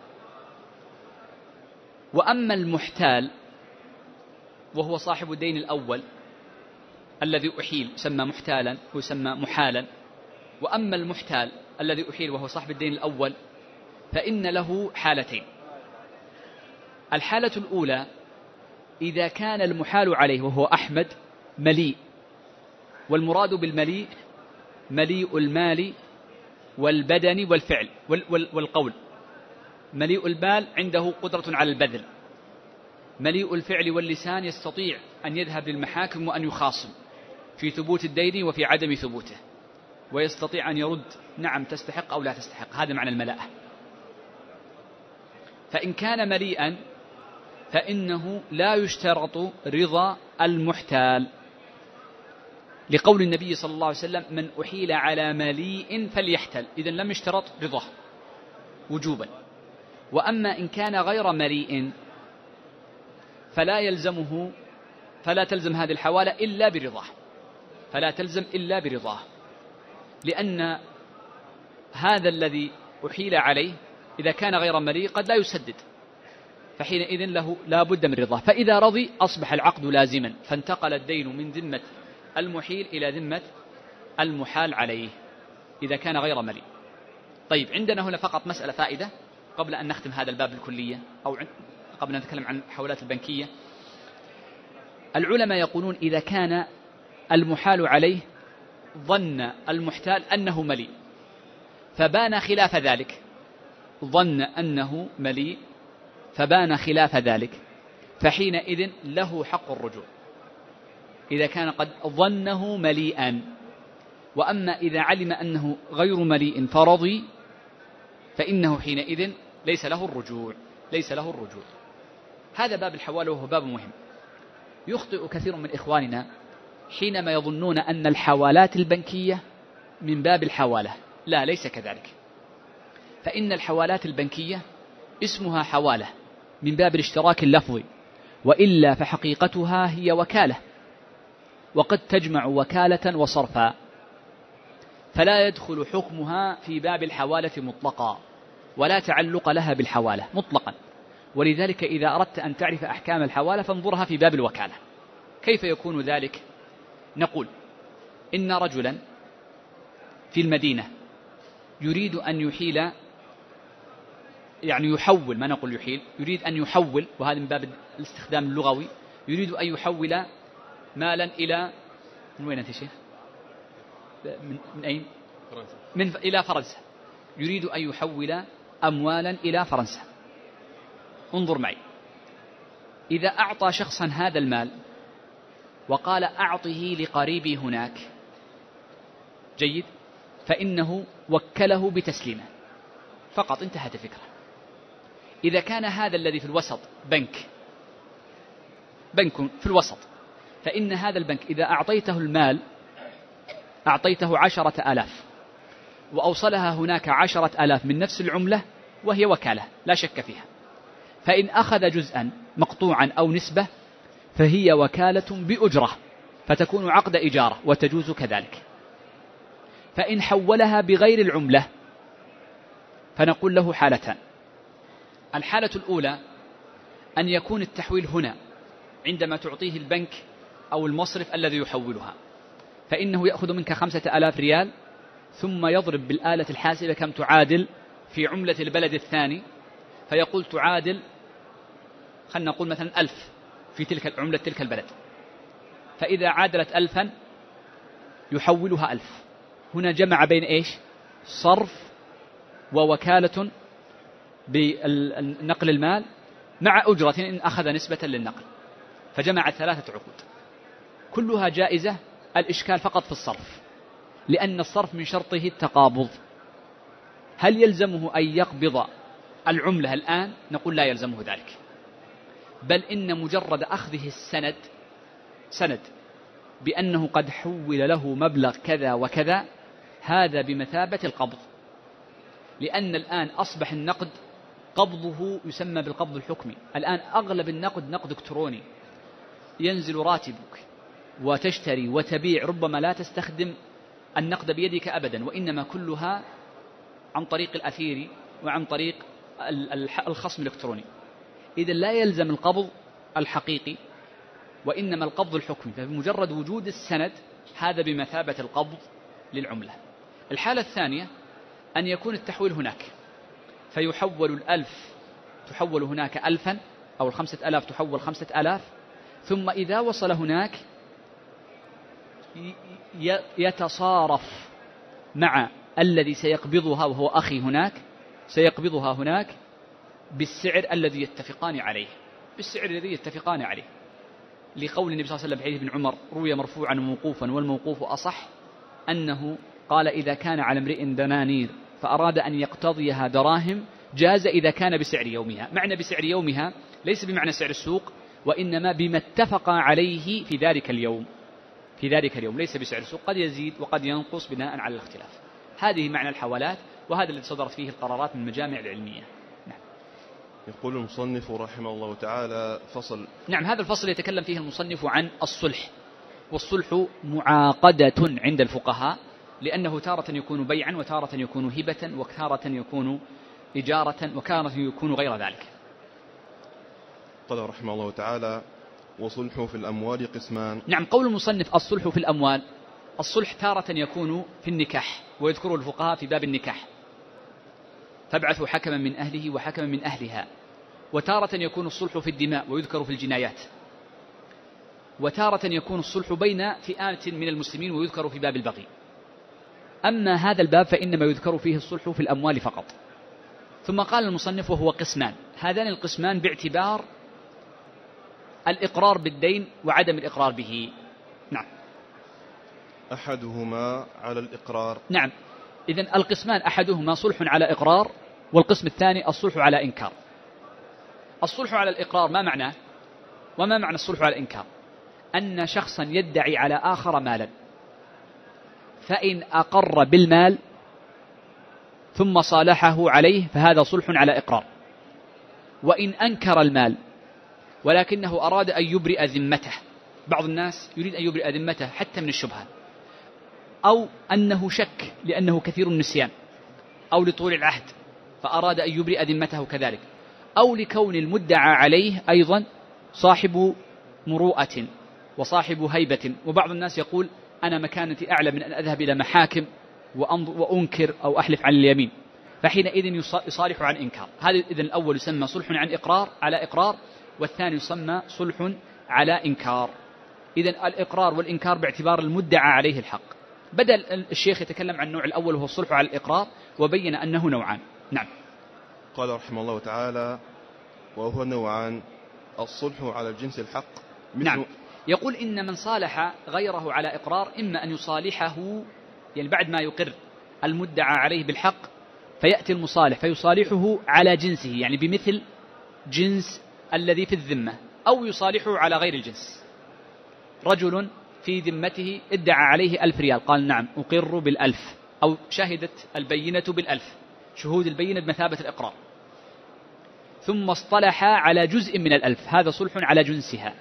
وأما المحتال وهو صاحب الدين الأول الذي أحيل يسمى محتالا ويسمى محالا. وأما المحتال الذي أحيل وهو صاحب الدين الأول فإن له حالتين. الحالة الأولى إذا كان المحال عليه وهو أحمد مليء، والمراد بالمليء مليء المال والبدن والفعل والقول. مليء المال عنده قدرة على البذل، مليء الفعل واللسان يستطيع أن يذهب للمحاكم وأن يخاصم في ثبوت الدين وفي عدم ثبوته، ويستطيع أن يرد نعم تستحق أو لا تستحق. هذا معنى الملاءة. فإن كان مليئا فإنه لا يشترط رضا المحتال، لقول النبي صلى الله عليه وسلم من أحيل على مليء فليحتل، إذن لم يشترط رضاه وجوبا. وأما إن كان غير مليء فلا تلزم هذه الحوالة إلا برضاه، فلا تلزم إلا برضاه، لأن هذا الذي أحيل عليه إذا كان غير مليء قد لا يسدد، فحينئذ له لا بد من رضاه، فإذا رضي أصبح العقد لازما، فانتقل الدين من ذمة المحيل إلى ذمة المحال عليه إذا كان غير مليء. طيب، عندنا هنا فقط مسألة فائدة قبل أن نختم هذا الباب الكلية، أو قبل أن نتكلم عن الحوالات البنكية. العلماء يقولون إذا كان المحال عليه ظن المحتال أنه مليء فبان خلاف ذلك، ظن أنه مليء فبان خلاف ذلك، فحينئذ له حق الرجوع إذا كان قد ظنه مليئا. وأما إذا علم أنه غير مليء فرضي فإنه حينئذ ليس له الرجوع. هذا باب الحوالة وهو باب مهم. يخطئ كثير من إخواننا حينما يظنون أن الحوالات البنكية من باب الحوالة. لا، ليس كذلك. فإن الحوالات البنكية اسمها حوالة من باب الاشتراك اللفظي، وإلا فحقيقتها هي وكالة، وقد تجمع وكالة وصرفا، فلا يدخل حكمها في باب الحوالة مطلقا، ولا تعلق لها بالحوالة مطلقا. ولذلك إذا أردت أن تعرف أحكام الحوالة فانظرها في باب الوكالة. كيف يكون ذلك؟ نقول إن رجلا في المدينة يريد أن يحيل، يعني يحول، ما نقول يحيل، يريد أن يحول، وهذا من باب الاستخدام اللغوي، يريد أن يحول مالا إلى، من وين أنت شيخ؟ من أين؟ فرنسا. إلى فرنسا. يريد أن يحول أموالا إلى فرنسا. انظر معي، إذا أعطى شخصا هذا المال وقال أعطه لقريبي هناك، جيد، فإنه وكله بتسليمه فقط، انتهت الفكرة. إذا كان هذا الذي في الوسط بنك في الوسط، فإن هذا البنك إذا أعطيته المال أعطيته 10,000 وأوصلها هناك 10,000 من نفس العملة، وهي وكالة لا شك فيها، فإن أخذ جزءا مقطوعا أو نسبة فهي وكالة بأجرة، فتكون عقد إجارة وتجوز كذلك. فإن حولها بغير العملة فنقول له حالتان. الحالة الأولى أن يكون التحويل هنا عندما تعطيه البنك أو المصرف الذي يحولها، فإنه يأخذ منك 5,000 ريال، ثم يضرب بالآلة الحاسبة كم تعادل في عملة البلد الثاني، فيقول تعادل، خلنا نقول مثلا 1000 في تلك عملة تلك البلد، فإذا عادلت 1000 يحولها 1000. هنا جمع بين إيش؟ صرف ووكالة بنقل المال مع أجرة إن أخذ نسبة للنقل، فجمع 3 عقود كلها جائزة. الإشكال فقط في الصرف، لأن الصرف من شرطه التقابض. هل يلزمه أن يقبض العملة الآن؟ نقول لا يلزمه ذلك، بل إن مجرد أخذه سند بأنه قد حول له مبلغ كذا وكذا، هذا بمثابة القبض، لأن الآن أصبح النقد قبضه يسمى بالقبض الحكمي. الآن أغلب النقد نقد إلكتروني، ينزل راتبك وتشتري وتبيع، ربما لا تستخدم النقد بيدك أبدا، وإنما كلها عن طريق الأثير وعن طريق الخصم الإلكتروني. إذا لا يلزم القبض الحقيقي، وإنما القبض الحكمي، فبمجرد وجود السند هذا بمثابة القبض للعملة. الحالة الثانية أن يكون التحويل هناك، فيحول 1000 تحول هناك 1000، أو 5,000 تحول 5,000، ثم إذا وصل هناك يتصارف مع الذي سيقبضها، وهو أخي هناك، سيقبضها هناك بالسعر الذي يتفقان عليه، لقول النبي صلى الله عليه وسلم في حديث ابن عمر روي مرفوعا وموقوفا، والموقوف أصح، أنه قال إذا كان على امرئ دنانير فأراد أن يقتضيها دراهم جاز إذا كان بسعر يومها. معنى بسعر يومها ليس بمعنى سعر السوق، وإنما بما اتفق عليه في ذلك اليوم، ليس بسعر السوق، قد يزيد وقد ينقص بناء على الاختلاف. هذه معنى الحوالات، وهذا الذي صدرت فيه القرارات من المجامع العلمية. نعم. يقول المصنف رحمه الله تعالى: فصل. نعم، هذا الفصل يتكلم فيه المصنف عن الصلح، والصلح معاقدة عند الفقهاء، لأنه تارة يكون بيعا، وتارة يكون هبة، وتارة يكون إجارة، وتارة يكون غير ذلك. قال رحمه الله تعالى: وصلح في الأموال قسمان. نعم، قول المصنف الصلح في الأموال، الصلح تارة يكون في النكاح، ويذكره الفقهاء في باب النكاح: فابعثوا حكما من أهله وحكما من أهلها. وتارة يكون الصلح في الدماء، ويذكر في الجنايات. وتارة يكون الصلح بين فئات من المسلمين، ويذكر في باب البغي. أما هذا الباب فإنما يذكر فيه الصلح في الأموال فقط. ثم قال المصنف: وهو قسمان. هذان القسمان باعتبار الإقرار بالدين وعدم الإقرار به. نعم. أحدهما على الإقرار. نعم، إذن القسمان أحدهما صلح على إقرار، والقسم الثاني الصلح على إنكار. الصلح على الإقرار ما معناه؟ وما معنى الصلح على الإنكار؟ أن شخصا يدعي على آخر مالا، فإن أقر بالمال ثم صالحه عليه فهذا صلح على إقرار. وإن أنكر المال ولكنه أراد أن يبرئ ذمته، بعض الناس يريد أن يبرئ ذمته حتى من الشبهة، أو أنه شك لأنه كثير النسيان، أو لطول العهد فأراد أن يبرئ ذمته كذلك، أو لكون المدعى عليه أيضا صاحب مروءة وصاحب هيبة. وبعض الناس يقول: أنا مكانتي أعلى من أن أذهب إلى محاكم وأنكر أو أحلف عن اليمين، فحينئذ يصالح عن إنكار. هذا إذن الأول يسمى صلح عن إقرار على إقرار، والثاني يسمى صلح على إنكار. إذن الإقرار والإنكار باعتبار المدعى عليه الحق. بدأ الشيخ يتكلم عن النوع الأول وهو الصلح على الإقرار، وبين أنه نوعان. نعم. قال رحمه الله تعالى: وهو نوعان: الصلح على الجنس الحق. نعم، يقول إن من صالح غيره على إقرار إما أن يصالحه، يعني بعد ما يقر المدعى عليه بالحق فيأتي المصالح فيصالحه على جنسه، يعني بمثل جنس الذي في الذمة، أو يصالحه على غير الجنس. رجل في ذمته ادعى عليه 1000 ريال، قال: نعم أقر بال1000، أو شهدت البينة بال1000، شهود البينة بمثابة الإقرار، ثم اصطلح على جزء من 1000، هذا صلح على جنسها.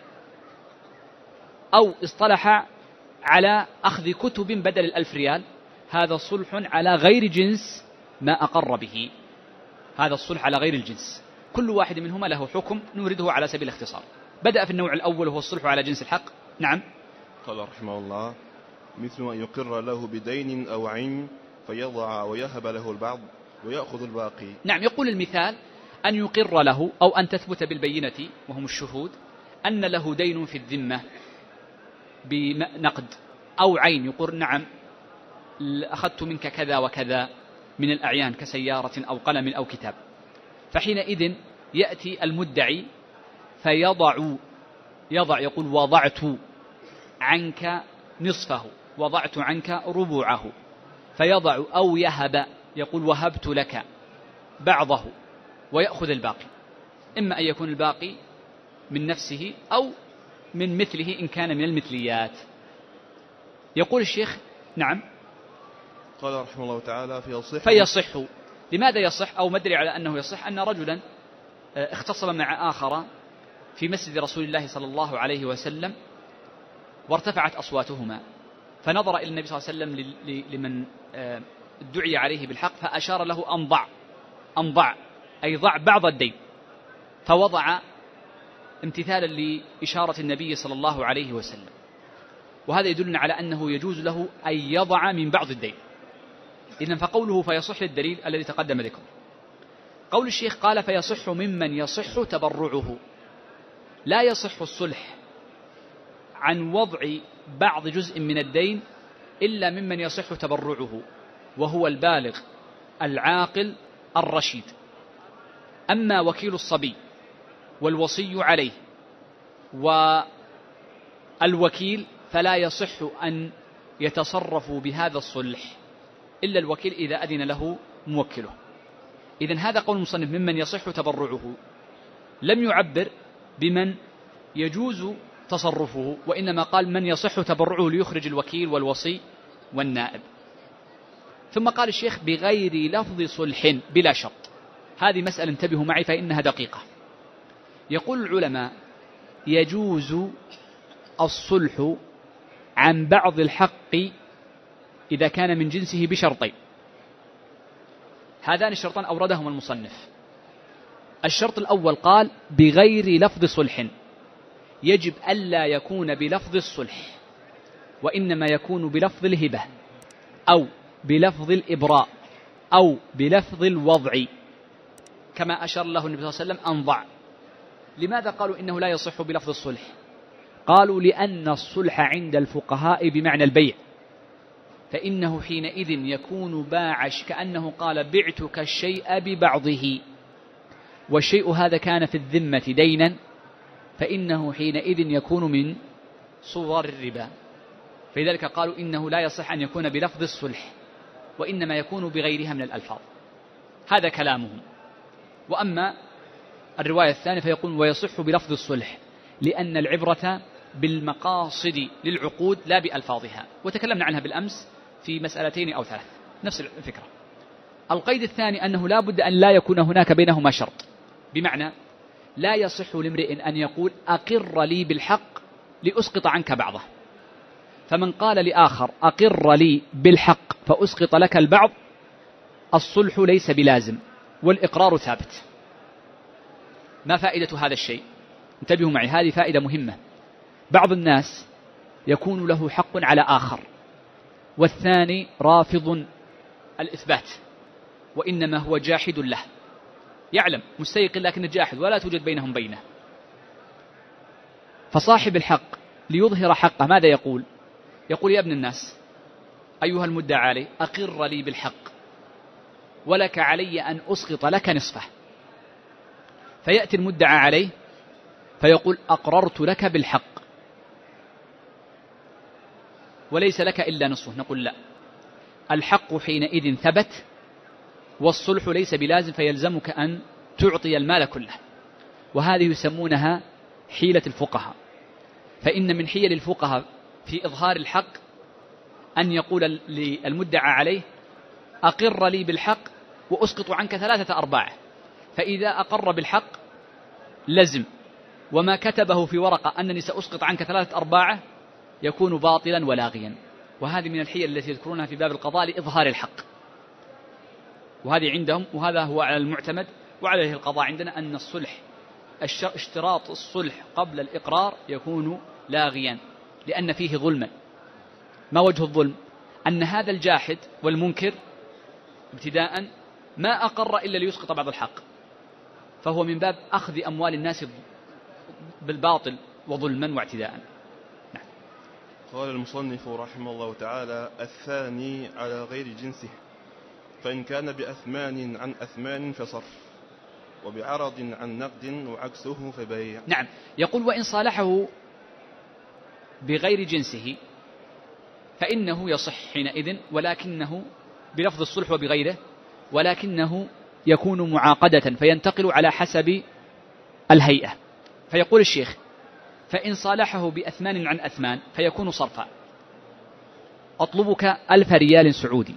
أو اصطلح على أخذ كتب بدل 1000 ريال، هذا صلح على غير جنس ما أقر به، هذا الصلح على غير الجنس. كل واحد منهما له حكم نورده على سبيل الاختصار. بدأ في النوع الأول وهو الصلح على جنس الحق. نعم. قال رحمه الله: مثل أن يقر له بدين أو عين فيضع ويهب له البعض ويأخذ الباقي. نعم، يقول المثال: أن يقر له أو أن تثبت بالبينة وهم الشهود أن له دين في الذمة بنقد أو عين، يقول: نعم أخذت منك كذا وكذا من الأعيان كسيارة أو قلم أو كتاب. فحينئذ يأتي المدعي فيضع، يقول: وضعت عنك نصفه، وضعت عنك ربعه، فيضع. أو يهب، يقول: وهبت لك بعضه، ويأخذ الباقي. إما أن يكون الباقي من نفسه أو من مثله إن كان من المثليات. يقول الشيخ: نعم. قال رحمه الله تعالى: فيصح. لماذا يصح؟ أو مدري على أنه يصح أن رجلا اختصم مع آخر في مسجد رسول الله صلى الله عليه وسلم، وارتفعت أصواتهما، فنظر إلى النبي صلى الله عليه وسلم لمن ادعي عليه بالحق، فأشار له: أنضع، أي ضع بعض الدين، فوضع امتثالا لإشارة النبي صلى الله عليه وسلم. وهذا يدلنا على أنه يجوز له أن يضع من بعض الدين. إذن فقوله فيصح للدليل الذي تقدم ذكره. قول الشيخ: قال: فيصح ممن يصح تبرعه. لا يصح الصلح عن وضع بعض جزء من الدين إلا ممن يصح تبرعه، وهو البالغ العاقل الرشيد. أما وكيل الصبي والوصي عليه والوكيل فلا يصح أن يتصرفوا بهذا الصلح إلا الوكيل إذا أذن له موكله. إذن هذا قول المصنف: ممن يصح تبرعه، لم يعبر بمن يجوز تصرفه، وإنما قال من يصح تبرعه ليخرج الوكيل والوصي والنائب. ثم قال الشيخ: بغير لفظ صلح بلا شرط. هذه مسألة انتبهوا معي فإنها دقيقة. يقول العلماء: يجوز الصلح عن بعض الحق إذا كان من جنسه بشرطين. هذان الشرطان أوردهما المصنف. الشرط الأول قال بغير لفظ صلح، يجب ألا يكون بلفظ الصلح، وإنما يكون بلفظ الهبة أو بلفظ الإبراء أو بلفظ الوضع، كما أشار له النبي صلى الله عليه وسلم أنضع. لماذا قالوا إنه لا يصح بلفظ الصلح؟ قالوا لأن الصلح عند الفقهاء بمعنى البيع، فإنه حينئذ يكون باعش، كأنه قال بعتك الشيء ببعضه، والشيء هذا كان في الذمة دينا، فإنه حينئذ يكون من صور الربا. فلذلك قالوا إنه لا يصح أن يكون بلفظ الصلح، وإنما يكون بغيرها من الألفاظ. هذا كلامهم. وأما الرواية الثانية فيقول ويصح بلفظ الصلح، لأن العبرة بالمقاصد للعقود لا بألفاظها، وتكلمنا عنها بالأمس في مسألتين أو ثلاث، نفس الفكرة. القيد الثاني أنه لا بد أن لا يكون هناك بينهما شرط، بمعنى لا يصح لامرئ أن يقول أقر لي بالحق لأسقط عنك بعضه، فمن قال لآخر أقر لي بالحق فأسقط لك البعض، الصلح ليس بلازم والإقرار ثابت. ما فائدة هذا الشيء؟ انتبهوا معي، هذه فائدة مهمة. بعض الناس يكون له حق على آخر، والثاني رافض الإثبات، وإنما هو جاحد له، يعلم مستيقن لكن جاحد، ولا توجد بينهم بينه. فصاحب الحق ليظهر حقه ماذا يقول؟ يقول يا ابن الناس أيها المدعى علي أقر لي بالحق ولك علي أن أسقط لك نصفه. فيأتي المدعى عليه فيقول أقررت لك بالحق وليس لك إلا نصفه. نقول لا، الحق حينئذ ثبت، والصلح ليس بلازم، فيلزمك أن تعطي المال كله. وهذه يسمونها حيلة الفقهاء. فإن من حيل الفقهاء في إظهار الحق أن يقول للمدعى عليه أقر لي بالحق وأسقط عنك 3/4، فإذا أقر بالحق لزم، وما كتبه في ورقة أنني سأسقط عنك 3/4 يكون باطلا ولاغيا. وهذه من الحيل التي يذكرونها في باب القضاء لإظهار الحق، وهذه عندهم، وهذا هو على المعتمد وعليه القضاء عندنا، أن الصلح اشتراط الصلح قبل الإقرار يكون لاغيا، لأن فيه ظلما. ما وجه الظلم؟ أن هذا الجاحد والمنكر ابتداء ما أقر إلا ليسقط بعض الحق، فهو من باب أخذ أموال الناس بالباطل وظلما واعتداء. نعم. قال المصنف رحمه الله تعالى: الثاني على غير جنسه، فإن كان بأثمان عن أثمان فصرف، وبعرض عن نقد وعكسه فبيع. نعم. يقول وإن صالحه بغير جنسه فإنه يصح حينئذ، ولكنه بلفظ الصلح وبغيره، ولكنه يكون معاقدة فينتقل على حسب الهيئة. فيقول الشيخ فإن صالحه بأثمان عن أثمان فيكون صرفا، أطلبك 1000 ريال سعودي،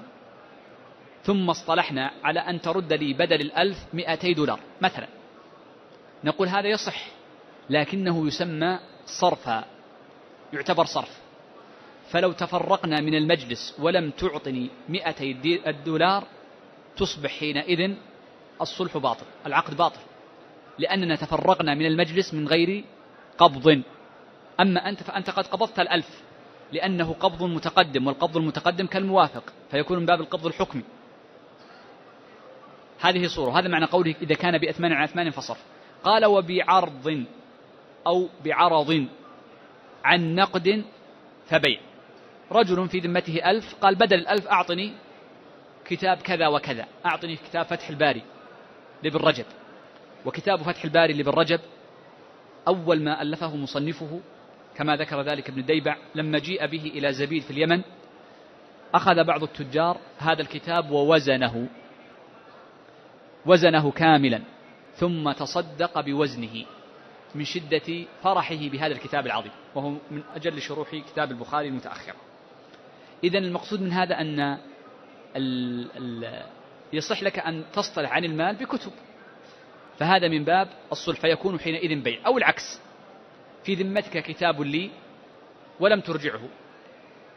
ثم اصطلحنا على أن ترد لي بدل 1000 $200 مثلا، نقول هذا يصح، لكنه يسمى صرفا، يعتبر صرف. فلو تفرقنا من المجلس ولم تعطني $200 تصبح حينئذ الصلح باطل، العقد باطل، لأننا تفرقنا من المجلس من غير قبض. أما أنت فأنت قد قبضت 1000 لأنه قبض متقدم، والقبض المتقدم كالموافق، فيكون من باب القبض الحكمي. هذه صورة، هذا معنى قوله إذا كان بأثمان عن أثمان فصرف. قال وبعرض أو بعرض عن نقد فبيع. رجل في ذمته 1000 قال بدل 1000 أعطني كتاب كذا وكذا، أعطني كتاب فتح الباري لابن رجب. وكتاب فتح الباري لابن رجب أول ما ألفه مصنفه كما ذكر ذلك ابن الديبع، لما جيء به إلى زبيد في اليمن أخذ بعض التجار هذا الكتاب وزنه كاملا، ثم تصدق بوزنه من شدة فرحه بهذا الكتاب العظيم، وهو من أجل شروح كتاب البخاري المتأخر. إذن المقصود من هذا أن يصح لك أن تصطلح عن المال بكتب، فهذا من باب الصلح، فيكون حينئذ بيع. أو العكس، في ذمتك كتاب لي ولم ترجعه،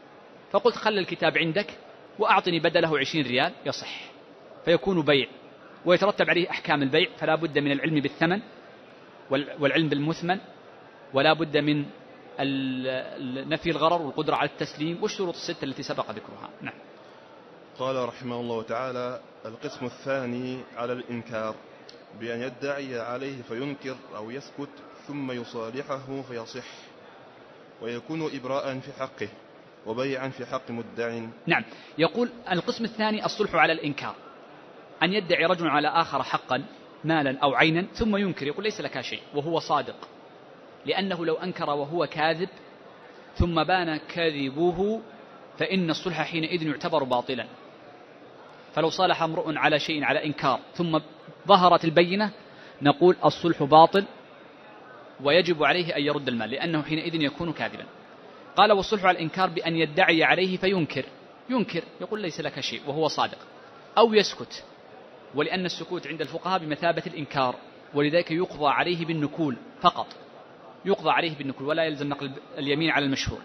فقلت خل الكتاب عندك وأعطني بدله 20 ريال، يصح، فيكون بيع. ويترتب عليه أحكام البيع، فلا بد من العلم بالثمن والعلم بالمثمن، ولا بد من نفي الغرر والقدرة على التسليم والشروط الستة التي سبق ذكرها. نعم. قال رحمه الله تعالى: القسم الثاني على الإنكار، بأن يدعي عليه فينكر أو يسكت ثم يصالحه فيصح، ويكون إبراء في حقه وبيعا في حق مدع. نعم. يقول القسم الثاني الصلح على الإنكار، أن يدعي رجل على آخر حقا مالا أو عينا ثم ينكر، يقول ليس لك شيء وهو صادق، لأنه لو أنكر وهو كاذب ثم بان كذبه فإن الصلح حينئذ يعتبر باطلا. فلو صالح امرؤ على شيء على إنكار ثم ظهرت البينة نقول الصلح باطل ويجب عليه أن يرد المال، لأنه حينئذ يكون كاذبا. قال: والصلح على الإنكار بأن يدعي عليه فينكر، يقول ليس لك شيء وهو صادق، أو يسكت، ولأن السكوت عند الفقهاء بمثابة الإنكار، ولذلك يقضى عليه بالنكول فقط، يقضى عليه بالنكول ولا يلزم نقل اليمين على المشهور.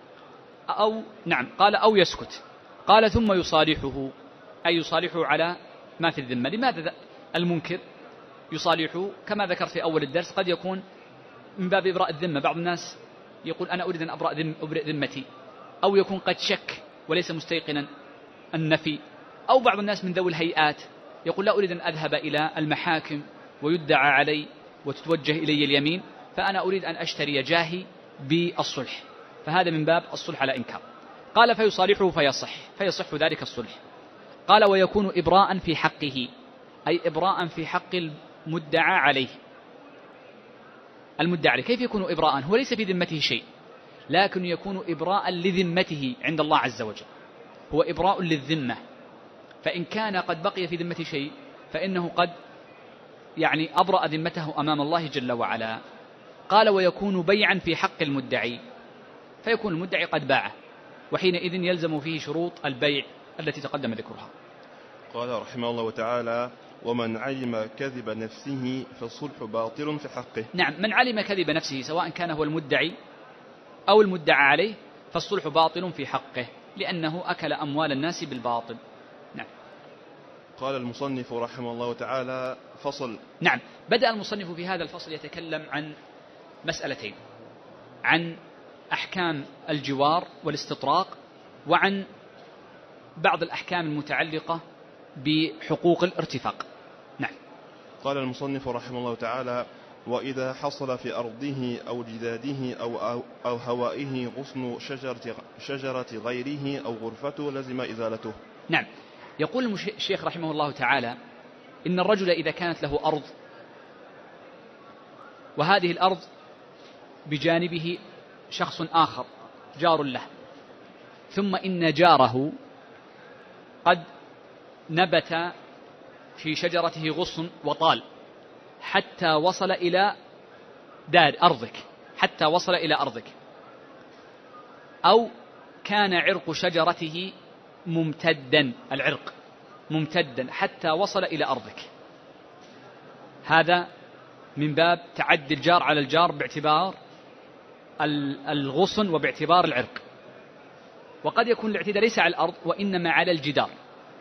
قال أو يسكت. قال: ثم يصالحه، أي يصالحه على ما في الذمة. لماذا المنكر يصالحه؟ كما ذكر في أول الدرس قد يكون من باب إبراء الذمة، بعض الناس يقول أنا أريد أن أبرئ ذمتي، أو يكون قد شك وليس مستيقنا النفي، أو بعض الناس من ذوي الهيئات يقول لا أريد أن أذهب إلى المحاكم ويدعى علي وتتوجه إلي اليمين، فأنا أريد أن أشتري جاهي بالصلح، فهذا من باب الصلح على إنكار. قال: فيصالحه فيصح ذلك الصلح. قال: ويكون إبراء في حقه، أي إبراء في حق المدعى عليه. المدعى عليه كيف يكون إبراء؟ هو ليس في ذمته شيء، لكن يكون إبراء لذمته عند الله عز وجل، هو إبراء للذمة. فإن كان قد بقي في ذمته شيء فإنه قد أبرأ ذمته أمام الله جل وعلا. قال: ويكون بيعا في حق المدعي، فيكون المدعي قد باعه، وحينئذ يلزم فيه شروط البيع التي تقدم ذكرها. قال رحمه الله تعالى: ومن علم كذب نفسه فالصلح باطل في حقه. نعم، من علم كذب نفسه سواء كان هو المدعي أو المدعى عليه فالصلح باطل في حقه، لأنه أكل أموال الناس بالباطل. نعم. قال المصنف رحمه الله تعالى: فصل. نعم، بدأ المصنف في هذا الفصل يتكلم عن مسألتين، عن أحكام الجوار والاستطراق، وعن بعض الأحكام المتعلقة بحقوق الارتفاق. نعم. قال المصنف رحمه الله تعالى: وإذا حصل في أرضه أو جداده أو هوائه غصن شجرة غيره أو غرفته لزم إزالته. نعم. يقول الشيخ رحمه الله تعالى: إن الرجل إذا كانت له أرض، وهذه الأرض بجانبه شخص آخر جار له، ثم إن جاره قد نبت في شجرته غصن وطال حتى وصل إلى أرضك، أو كان عرق شجرته ممتدا حتى وصل إلى أرضك. هذا من باب تعدي الجار على الجار باعتبار الغصن وباعتبار العرق. وقد يكون الاعتداء ليس على الأرض وإنما على الجدار،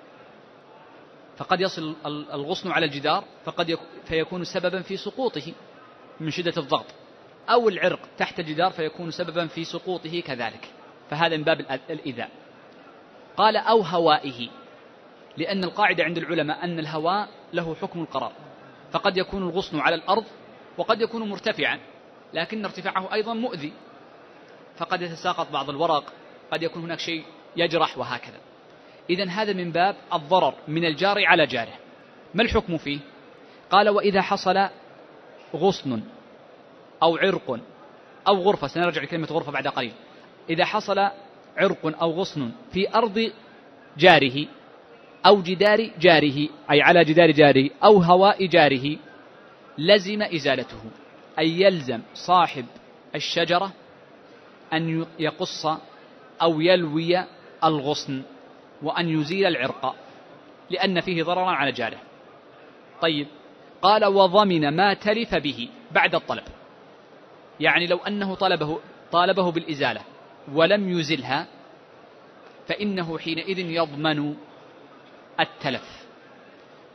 فقد يصل الغصن على الجدار فيكون سببا في سقوطه من شدة الضغط، أو العرق تحت الجدار فيكون سببا في سقوطه كذلك، فهذا من باب الإيذاء. قال: أو هوائه، لأن القاعدة عند العلماء أن الهواء له حكم القرار، فقد يكون الغصن على الأرض وقد يكون مرتفعا، لكن ارتفاعه أيضا مؤذي، فقد يتساقط بعض الورق، قد يكون هناك شيء يجرح وهكذا. إذن هذا من باب الضرر من الجار على جاره. ما الحكم فيه؟ قال: وإذا حصل غصن أو عرق أو غرفة، سنرجع لكلمة غرفة بعد قليل. إذا حصل عرق أو غصن في أرض جاره أو جدار جاره، أي على جدار جاره أو هواء جاره، لزم إزالته، أي يلزم صاحب الشجرة أن يقص أو يلوي الغصن وأن يزيل العرق، لأن فيه ضررا على جاره. طيب، قال: وضمن ما تلف به بعد الطلب، يعني لو أنه طالبه بالإزالة ولم يزلها فإنه حينئذ يضمن التلف.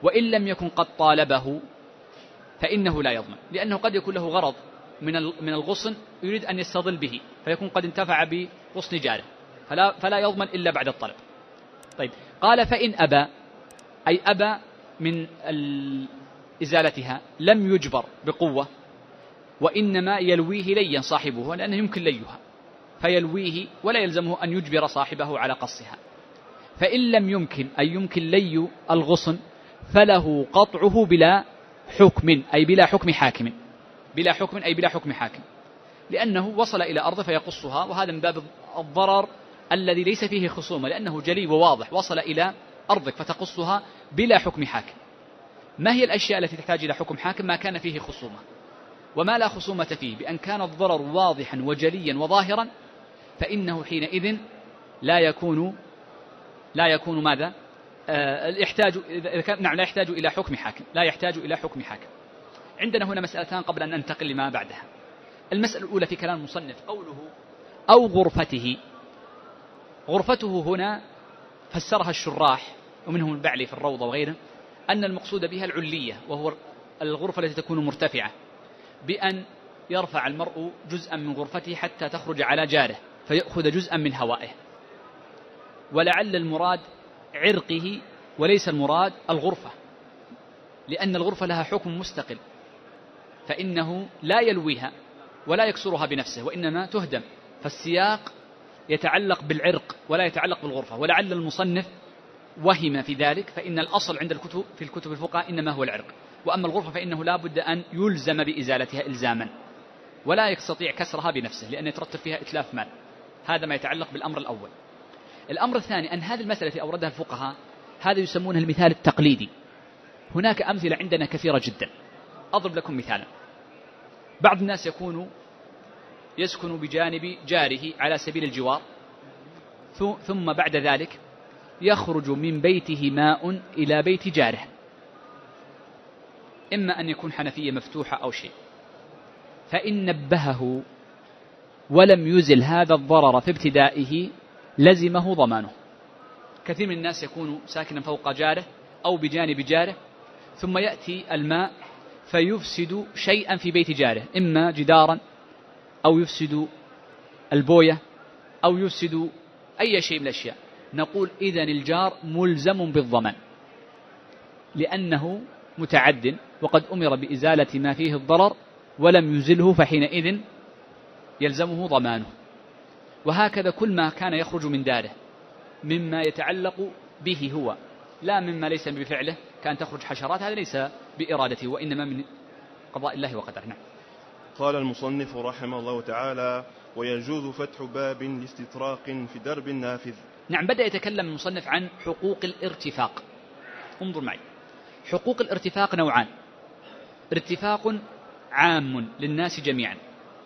وإن لم يكن قد طالبه فإنه لا يضمن، لأنه قد يكون له غرض من الغصن يريد أن يستظل به، فيكون قد انتفع بغصن جاره، فلا يضمن إلا بعد الطلب. طيب، قال فإن أبى، أي أبى من إزالتها، لم يجبر بقوة، وإنما يلويه ليا صاحبه، لأنه يمكن ليها فيلويه ولا يلزمه أن يجبر صاحبه على قصها. فإن لم يمكن، أي يمكن لي الغصن، فله قطعه بلا حكم، أي بلا حكم حاكم، بلا حكم أي بلا حكم حاكم، لأنه وصل إلى أرض فيقصها، وهذا من باب الضرر الذي ليس فيه خصومة، لأنه جلي وواضح، وصل إلى أرضك فتقصها بلا حكم حاكم. ما هي الأشياء التي تحتاج إلى حكم حاكم؟ ما كان فيه خصومة، وما لا خصومة فيه، بأن كان الضرر واضحا وجليا وظاهرا، فإنه حينئذ لا يكون ماذا؟ لا يحتاج إلى حكم حاكم، لا يحتاج إلى حكم حاكم. عندنا هنا مسألتان قبل أن ننتقل لما بعدها. المسألة الأولى في كلام المصنف قوله أو غرفته. غرفته هنا فسرها الشراح ومنهم البعلي في الروضة وغيره أن المقصود بها العلية، وهو الغرفة التي تكون مرتفعة، بأن يرفع المرء جزءا من غرفته حتى تخرج على جاره فيأخذ جزءا من هوائه، ولعل المراد عرقه وليس المراد الغرفة، لأن الغرفة لها حكم مستقل، فإنه لا يلويها ولا يكسرها بنفسه، وإنما تهدم، فالسياق يتعلق بالعرق ولا يتعلق بالغرفة، ولعل المصنف وهم في ذلك، فإن الأصل عند الكتب الفقهاء إنما هو العرق، وأما الغرفة فإنه لا بد أن يلزم بإزالتها إلزاما، ولا يستطيع كسرها بنفسه لأن يترتب فيها إتلاف مال. هذا ما يتعلق بالأمر الأول. الأمر الثاني أن هذه المسألة التي أوردها الفقهاء هذا يسمونه المثال التقليدي. هناك أمثلة عندنا كثيرة جدا. أضرب لكم مثالا. بعض الناس يسكن بجانب جاره على سبيل الجوار، ثم بعد ذلك يخرج من بيته ماء إلى بيت جاره، إما أن يكون حنفية مفتوحة أو شيء، فإن نبهه ولم يزل هذا الضرر في ابتدائه لزمه ضمانه. كثير من الناس يكون ساكنا فوق جاره أو بجانب جاره، ثم يأتي الماء فيفسد شيئا في بيت جاره، إما جدارا أو يفسد البوية أو يفسد أي شيء من الأشياء. نقول إذن الجار ملزم بالضمان، لأنه متعد وقد أمر بإزالة ما فيه الضرر ولم يزله، فحينئذ يلزمه ضمانه. وهكذا كل ما كان يخرج من داره مما يتعلق به هو، لا مما ليس بفعله، كان تخرج حشرات، هذا ليس بإرادته وإنما من قضاء الله وقدره. نعم. قال المصنف رحمه الله تعالى: ويجوز فتح باب لاستطراق في درب النافذ. نعم، بدأ يتكلم المصنف عن حقوق الارتفاق. انظر معي، حقوق الارتفاق نوعان: ارتفاق عام للناس جميعا،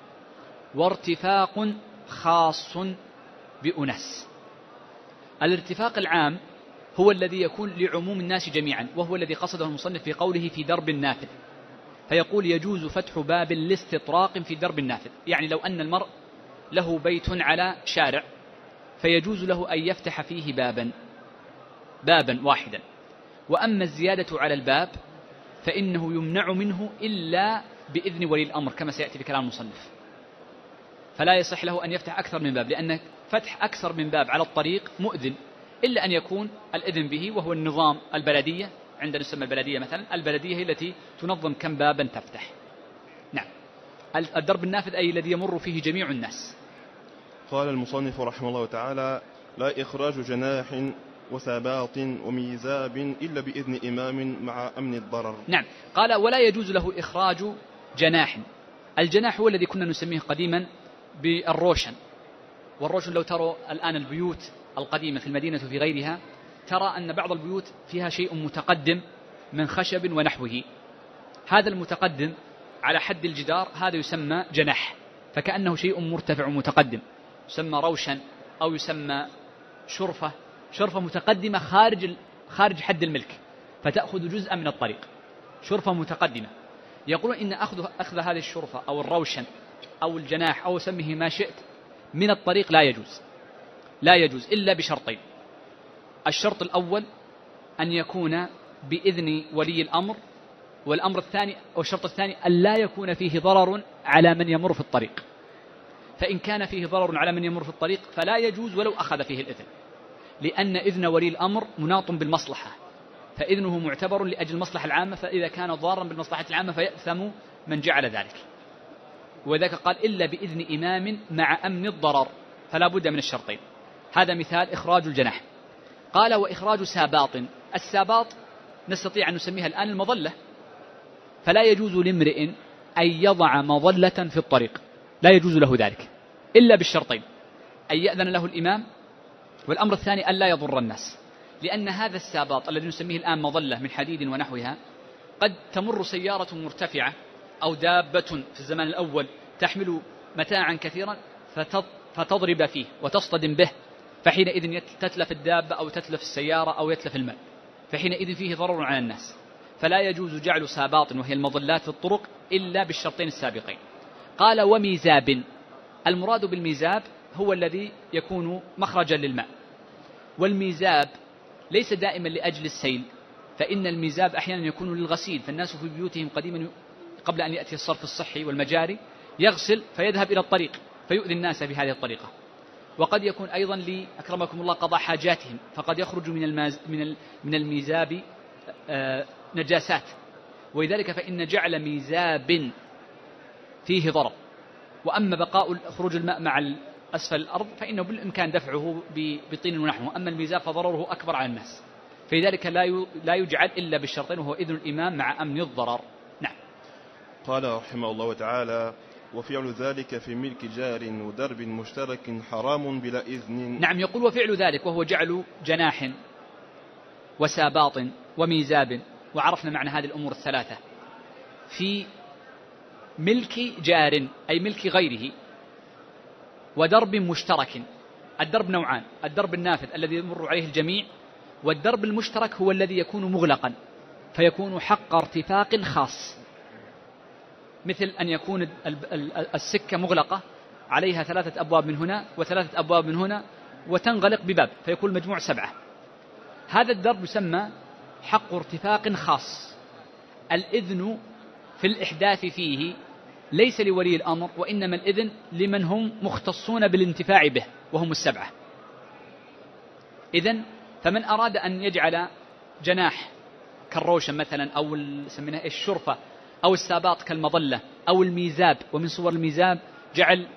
وارتفاق خاص بأناس. الارتفاق العام هو الذي يكون لعموم الناس جميعا، وهو الذي قصده المصنف في قوله في درب النافذ، فيقول يجوز فتح باب لاستطراق في درب النافذ، يعني لو أن المرء له بيت على شارع فيجوز له أن يفتح فيه بابا واحدا، وأما الزيادة على الباب فإنه يمنع منه إلا بإذن ولي الأمر كما سيأتي في كلام المصنف، فلا يصح له أن يفتح أكثر من باب، لأن فتح أكثر من باب على الطريق مؤذن، إلا أن يكون الإذن به، وهو النظام البلدية. عندنا نسمى البلدية مثلا، البلدية هي التي تنظم كم بابا تفتح. نعم. الدرب النافذ أي الذي يمر فيه جميع الناس. قال المصنف رحمه الله تعالى: لا إخراج جناح وثباط وميزاب إلا بإذن إمام مع أمن الضرر. نعم. قال ولا يجوز له إخراج جناح. الجناح هو الذي كنا نسميه قديما بالروشن، والروشن لو تروا الآن البيوت القديمة في المدينة وفي غيرها ترى أن بعض البيوت فيها شيء متقدم من خشب ونحوه، هذا المتقدم على حد الجدار هذا يسمى جناح، فكأنه شيء مرتفع متقدم، يسمى روشن أو يسمى شرفة متقدمة خارج حد الملك، فتأخذ جزءا من الطريق، شرفة متقدمة. يقولون إن أخذ هذه الشرفة أو الروشن أو الجناح أو سميه ما شئت من الطريق لا يجوز إلا بشرطين. الشرط الأول أن يكون بإذن ولي الأمر، والأمر الثاني والشرط الثاني ألا يكون فيه ضرر على من يمر في الطريق. فإن كان فيه ضرر على من يمر في الطريق فلا يجوز ولو أخذ فيه الإذن، لأن إذن ولي الأمر مناط بالمصلحة، فإذنه معتبر لأجل المصلحة العامة، فإذا كان ضارا بالمصلحة العامة فيأثم من جعل ذلك. وذلك قال إلا بإذن إمام مع أمن الضرر، فلا بد من الشرطين. هذا مثال إخراج الجناح. قال وإخراج ساباط. الساباط نستطيع أن نسميها الآن المظلة، فلا يجوز لامرئ أن يضع مظلة في الطريق، لا يجوز له ذلك إلا بالشرطين: أن يأذن له الإمام، والأمر الثاني أن لا يضر الناس. لأن هذا الساباط الذي نسميه الآن مظلة من حديد ونحوها، قد تمر سيارة مرتفعة أو دابة في الزمان الأول تحمل متاعا كثيرا فتضرب فيه وتصطدم به، فحينئذ تتلف الدابة أو تتلف السيارة أو يتلف المال، فحينئذ فيه ضرر على الناس. فلا يجوز جعل ساباط وهي المظلات في الطرق إلا بالشرطين السابقين. قال وميزاب. المراد بالميزاب هو الذي يكون مخرجا للماء، والميزاب ليس دائما لأجل السيل، فإن الميزاب أحيانا يكون للغسيل، فالناس في بيوتهم قديما قبل أن يأتي الصرف الصحي والمجاري يغسل فيذهب إلى الطريق فيؤذي الناس بهذه الطريقة. وقد يكون أيضا لأكرمكم الله قضاء حاجاتهم، فقد يخرج من الميزاب نجاسات، ولذلك فإن جعل ميزاب فيه ضرر. وأما بقاء خروج الماء مع أسفل الأرض فإنه بالإمكان دفعه بطين ونحوه، أما الميزاب فضرره أكبر على الناس، فلذلك لا يجعل إلا بالشرطين، وهو إذن الإمام مع أمن الضرر. نعم. قال رحمه الله تعالى وفعل ذلك في ملك جار ودرب مشترك حرام بلا إذن. نعم، يقول وفعل ذلك وهو جعل جناح وساباط وميزاب، وعرفنا معنى هذه الأمور الثلاثة، في ملك جار أي ملك غيره، ودرب مشترك. الدرب نوعان: الدرب النافذ الذي يمر عليه الجميع، والدرب المشترك هو الذي يكون مغلقا فيكون حق ارتفاق خاص، مثل أن يكون السكة مغلقة عليها 3 أبواب من هنا و3 أبواب من هنا وتنغلق بباب فيكون المجموع 7. هذا الدرب يسمى حق ارتفاق خاص. الإذن في الإحداث فيه ليس لولي الأمر، وإنما الإذن لمن هم مختصون بالانتفاع به وهم 7. إذن فمن أراد أن يجعل جناح كالروشن مثلا، أو سميناه الشرفة، أو الساباط كالمظلة، أو الميزاب، ومن صور الميزاب جعل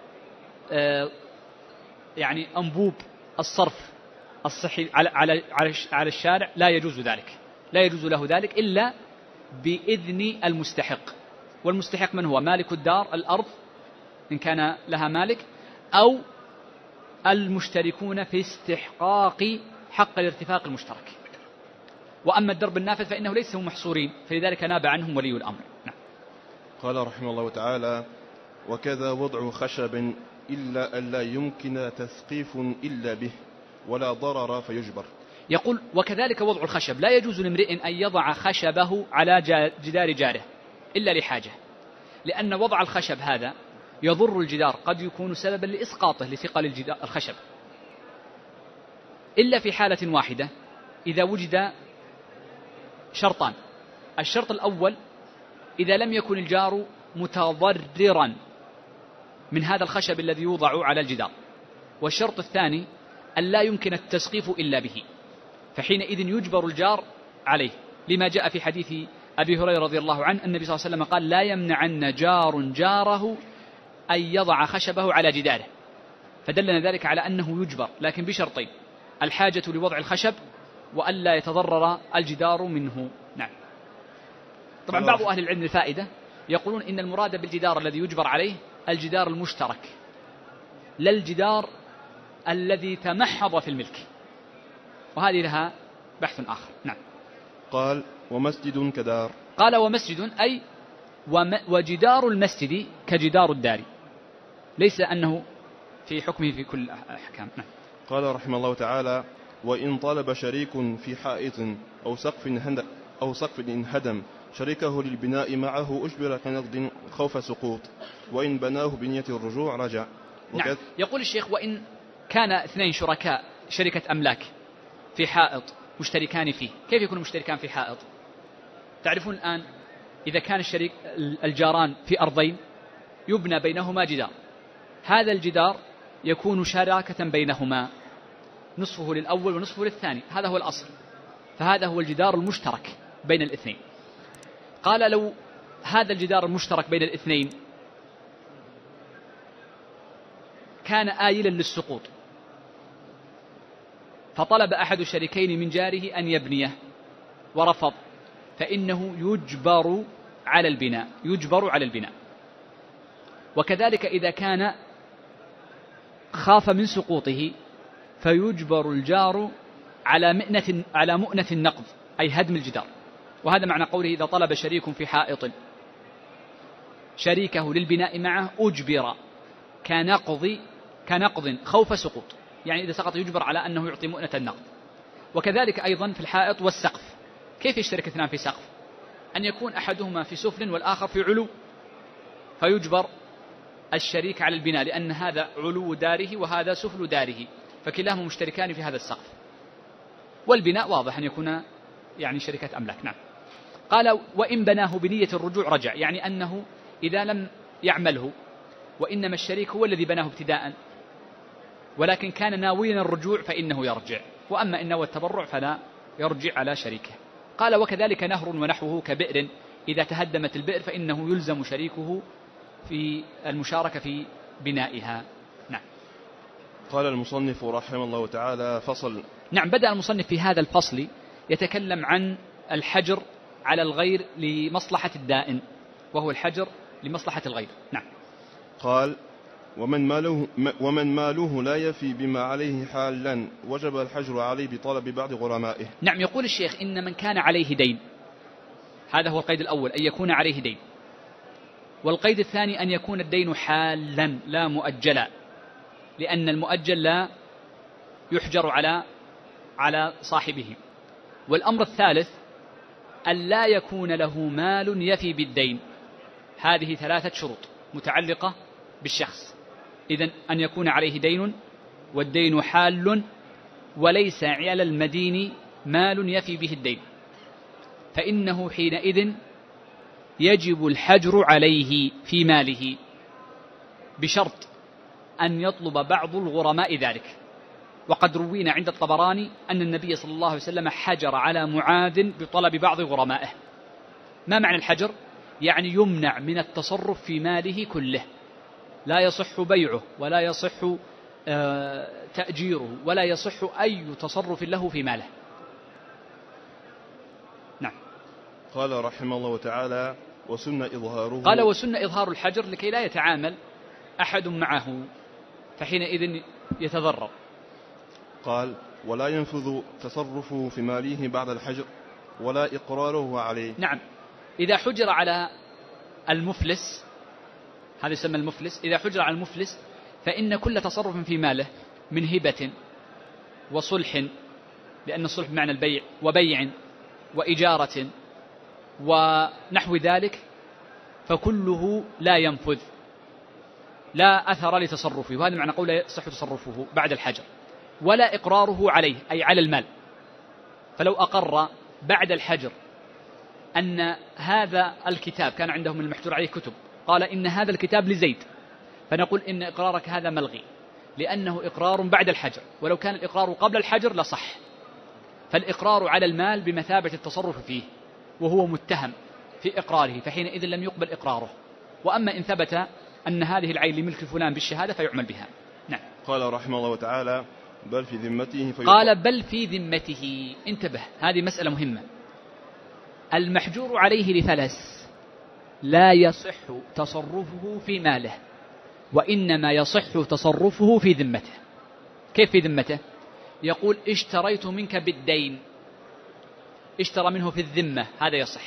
يعني أنبوب الصرف الصحي على الشارع، لا يجوز ذلك، لا يجوز له ذلك إلا بإذن المستحق. والمستحق من هو؟ مالك الدار الأرض إن كان لها مالك، أو المشتركون في استحقاق حق الارتفاق المشترك. وأما الدرب النافذ فإنه ليس هم محصورين، فلذلك ناب عنهم ولي الأمر. نعم. قال رحمه الله تعالى وكذا وضع خشب إلا أن لا يمكن تثقيف إلا به ولا ضرر فيجبر. يقول وكذلك وضع الخشب، لا يجوز لامرئ أن يضع خشبه على جدار جاره إلا لحاجة، لأن وضع الخشب هذا يضر الجدار، قد يكون سببا لإسقاطه لثقل الخشب، إلا في حالة واحدة، إذا وجد شرطان: الشرط الأول إذا لم يكن الجار متضررا من هذا الخشب الذي يوضع على الجدار، والشرط الثاني أن لا يمكن التسقيف إلا به، فحينئذ يجبر الجار عليه، لما جاء في حديث أبي هريرة رضي الله عنه النبي صلى الله عليه وسلم قال: لا يمنعن جار جاره أن يضع خشبه على جداره، فدلنا ذلك على أنه يجبر، لكن بشرطين: الحاجة لوضع الخشب، وألا يتضرر الجدار منه. نعم. طبعا بعض أهل العلم الفائدة يقولون إن المراد بالجدار الذي يجبر عليه الجدار المشترك، لا الجدار الذي تمحض في الملك، وهذه لها بحث آخر. نعم. قال ومسجد كدار. قال ومسجد أي وجدار المسجد كجدار الدار، ليس أنه في حكمه في كل أحكام. نعم. قال رحمه الله تعالى وإن طلب شريك في حائط أو سقف انهدم شريكه للبناء معه أجبر كنقد خوف سقوط، وإن بناه بنية الرجوع رجع. نعم. يقول الشيخ وإن كان 2 شركاء شركة أملاك في حائط مشتركان فيه، كيف يكون مشتركان في حائط؟ تعرفون الآن إذا كان الجاران في أرضين يبنى بينهما جدار، هذا الجدار يكون شراكة بينهما، نصفه للأول ونصفه للثاني، هذا هو الأصل، فهذا هو الجدار المشترك بين الاثنين. قال لو هذا الجدار المشترك بين الاثنين كان آيلا للسقوط، فطلب أحد الشريكين من جاره أن يبنيه ورفض، فإنه يجبر على البناء. وكذلك إذا كان خاف من سقوطه فيجبر الجار على مؤنة النقض، أي هدم الجدار. وهذا معنى قوله إذا طلب شريك في حائط شريكه للبناء معه أجبر كنقض خوف سقوط، يعني إذا سقط يجبر على أنه يعطي مؤنة النقض. وكذلك أيضا في الحائط والسقف، كيف يشترك اثنان في سقف؟ أن يكون أحدهما في سفل والآخر في علو، فيجبر الشريك على البناء، لأن هذا علو داره وهذا سفل داره، فكلاهما مشتركان في هذا السقف. والبناء واضح أن يكون يعني شركة أملاك. نعم. قال وإن بناه بنية الرجوع رجع، يعني أنه إذا لم يعمله وإنما الشريك هو الذي بناه ابتداء ولكن كان ناويا الرجوع فإنه يرجع، وأما إن نوى التبرع فلا يرجع على شريكه. قال وكذلك نهر ونحوه كبئر، إذا تهدمت البئر فإنه يلزم شريكه في المشاركة في بنائها. نعم. قال المصنف رحمه الله تعالى فصل. نعم، بدأ المصنف في هذا الفصل يتكلم عن الحجر على الغير لمصلحة الدائن، وهو الحجر لمصلحة الغير. نعم. قال ومن ماله لا يفي بما عليه حالا وجب الحجر عليه بطلب بعض غرمائه. نعم، يقول الشيخ إن من كان عليه دين، هذا هو القيد الأول، أن يكون عليه دين. والقيد الثاني أن يكون الدين حالا لا مؤجلا، لأن المؤجل لا يحجر على صاحبه. والأمر الثالث أن لا يكون له مال يفي بالدين. هذه 3 شروط متعلقة بالشخص. إذن أن يكون عليه دين والدين حال وليس على المدين مال يفي به الدين، فإنه حينئذ يجب الحجر عليه في ماله بشرط أن يطلب بعض الغرماء ذلك. وقد روينا عند الطبراني أن النبي صلى الله عليه وسلم حجر على معاذ بطلب بعض غرمائه. ما معنى الحجر؟ يعني يمنع من التصرف في ماله كله، لا يصح بيعه ولا يصح تأجيره ولا يصح أي تصرف له في ماله. نعم. قال رحمه الله تعالى وسن إظهاره. قال وسن إظهار الحجر لكي لا يتعامل أحد معه فحينئذ يتضرر. قال ولا ينفذ تصرفه في ماله بعد الحجر ولا إقراره عليه. نعم، إذا حجر على المفلس، هذا يسمى المفلس، إذا حجر على المفلس فإن كل تصرف في ماله من هبة وصلح، لأن الصلح بمعنى البيع، وبيع وإجارة ونحو ذلك، فكله لا ينفذ، لا أثر لتصرفه، وهذا معنى قول يصح تصرفه بعد الحجر. ولا إقراره عليه، أي على المال. فلو أقر بعد الحجر أن هذا الكتاب كان عندهم من المحجور عليه كتب، قال إن هذا الكتاب لزيد، فنقول إن إقرارك هذا ملغي، لأنه إقرار بعد الحجر، ولو كان الإقرار قبل الحجر لصح. فالإقرار على المال بمثابة التصرف فيه، وهو متهم في إقراره، فحينئذ لم يقبل إقراره. وأما إن ثبت أن هذه العين لملك فلان بالشهادة فيعمل بها. نعم. قال رحمه الله تعالى بل في ذمته قال بل في ذمته. انتبه، هذه مسألة مهمة. المحجور عليه لثلاث لا يصح تصرفه في ماله، وإنما يصح تصرفه في ذمته. كيف في ذمته؟ يقول اشتريت منك بالدين، اشترى منه في الذمة، هذا يصح،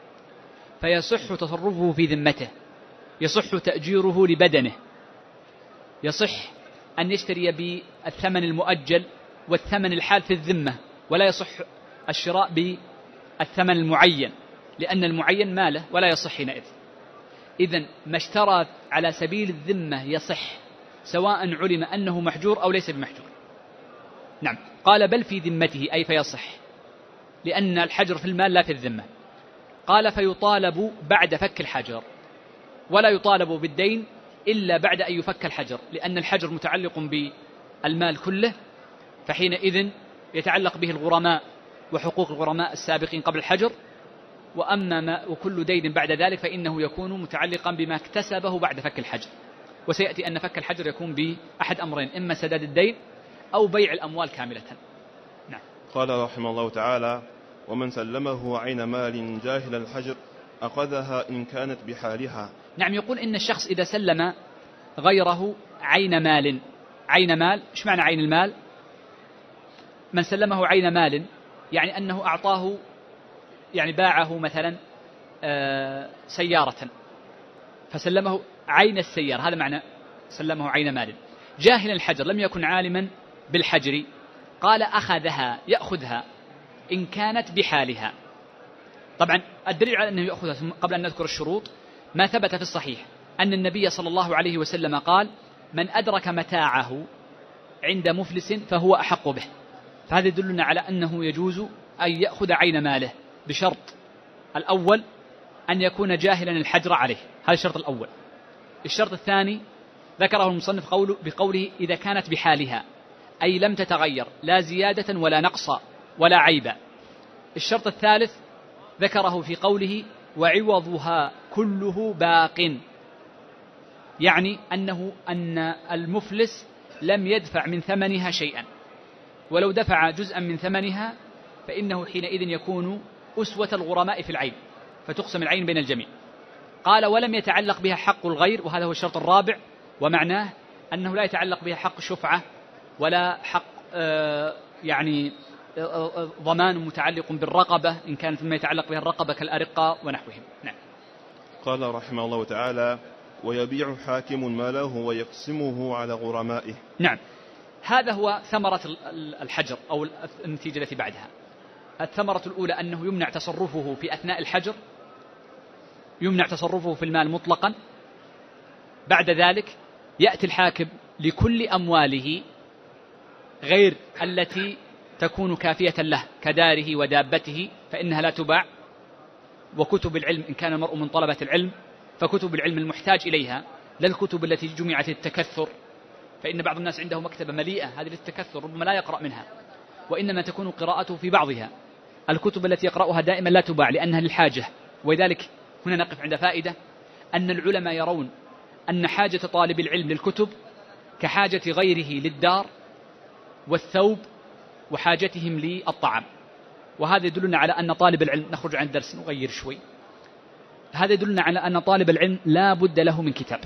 فيصح تصرفه في ذمته، يصح تأجيره لبدنه، يصح أن يشتري بالثمن المؤجل والثمن الحال في الذمة، ولا يصح الشراء بالثمن المعين، لأن المعين ماله ولا يصح حينئذ. إذن ما اشترى على سبيل الذمة يصح، سواء علم أنه محجور أو ليس بمحجور. نعم. قال بل في ذمته، أي فيصح، لأن الحجر في المال لا في الذمة. قال فيطالب بعد فك الحجر، ولا يطالب بالدين إلا بعد أن يفك الحجر، لأن الحجر متعلق بالمال كله، فحينئذ يتعلق به الغرماء وحقوق الغرماء السابقين قبل الحجر، وأما وكل دين بعد ذلك فإنه يكون متعلقا بما اكتسبه بعد فك الحجر. وسيأتي أن فك الحجر يكون بأحد أمرين، إما سداد الدين أو بيع الأموال كاملة. نعم. قال رحمه الله تعالى: ومن سلمه عين مال جاهل الحجر أخذها إن كانت بحالها. نعم، يقول إن الشخص إذا سلم غيره عين مال، عين مال، إيش معنى عين المال؟ من سلمه عين مال يعني أنه أعطاه، يعني باعه مثلا سيارة فسلمه عين السيارة، هذا معنى سلمه عين مال. جاهل الحجر لم يكن عالما بالحجر، قال أخذها، يأخذها إن كانت بحالها. طبعا الدليل على أنه يأخذها قبل أن نذكر الشروط ما ثبت في الصحيح أن النبي صلى الله عليه وسلم قال: من أدرك متاعه عند مفلس فهو أحق به. فهذا يدلنا على أنه يجوز أن يأخذ عين ماله بشرط الأول أن يكون جاهلا الحجر عليه، هذا الشرط الأول. الشرط الثاني ذكره المصنف بقوله إذا كانت بحالها، أي لم تتغير لا زيادة ولا نقصا ولا عيبا. الشرط الثالث ذكره في قوله وعوضها كله باق، يعني أن المفلس لم يدفع من ثمنها شيئا، ولو دفع جزءا من ثمنها فإنه حينئذ يكون أسوة الغرماء في العين، فتقسم العين بين الجميع. قال ولم يتعلق بها حق الغير، وهذا هو الشرط الرابع، ومعناه أنه لا يتعلق بها حق شفعة ولا حق يعني ضمان متعلق بالرقبة إن كانت مما يتعلق بها الرقبة كالأرقة ونحوهم. نعم. قال رحمه الله تعالى: ويبيع حاكم ماله ويقسمه على غرمائه. نعم، هذا هو ثمرة الحجر أو النتيجة التي بعدها. الثمرة الأولى أنه يمنع تصرفه في أثناء الحجر، يمنع تصرفه في المال مطلقا. بعد ذلك يأتي الحاكم لكل أمواله غير التي تكون كافية له كداره ودابته فإنها لا تباع، وكتب العلم إن كان المرء من طلبة العلم فكتب العلم المحتاج إليها، لا الكتب التي جمعت للتكثر، فإن بعض الناس عنده مكتبة مليئة هذه للتكثر ربما لا يقرأ منها، وإنما تكون قراءته في بعضها. الكتب التي يقرأها دائما لا تباع لأنها للحاجة. ولذلك هنا نقف عند فائدة، أن العلماء يرون أن حاجة طالب العلم للكتب كحاجة غيره للدار والثوب وحاجتهم للطعام. وهذا يدلنا على أن طالب العلم، نخرج عن الدرس نغير شوي، هذا يدلنا على أن طالب العلم لا بد له من كتاب،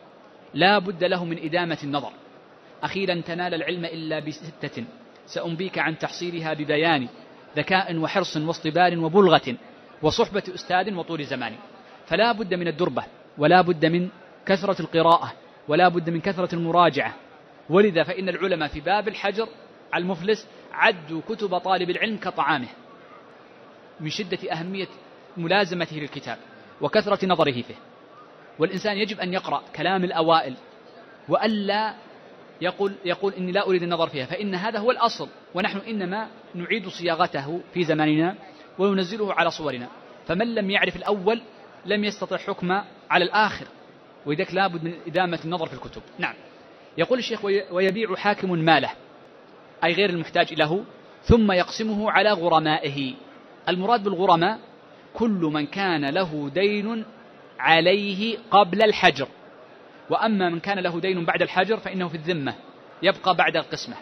لا بد له من إدامة النظر. أخي لن تنال العلم إلا بستة سأنبيك عن تحصيلها ببيان ذكاء وحرص واصطبار وبلغة وصحبة أستاذ وطول زمان. فلا بد من الدربة، ولا بد من كثرة القراءة، ولا بد من كثرة المراجعة. ولذا فإن العلماء في باب الحجر على المفلس عدوا كتب طالب العلم كطعامه من شدة أهمية ملازمته للكتاب وكثرة نظره فيه. والإنسان يجب أن يقرأ كلام الأوائل وألا يقول إني لا أريد النظر فيها، فإن هذا هو الأصل، ونحن إنما نعيد صياغته في زماننا وننزله على صورنا. فمن لم يعرف الأول لم يستطع حكم على الآخر، وذلك لا بد من إدامة النظر في الكتب. نعم. يقول الشيخ ويبيع حاكم ماله أي غير المحتاج له ثم يقسمه على غرمائه. المراد بالغرماء كل من كان له دين عليه قبل الحجر، وأما من كان له دين بعد الحجر فإنه في الذمة يبقى بعد القسمة.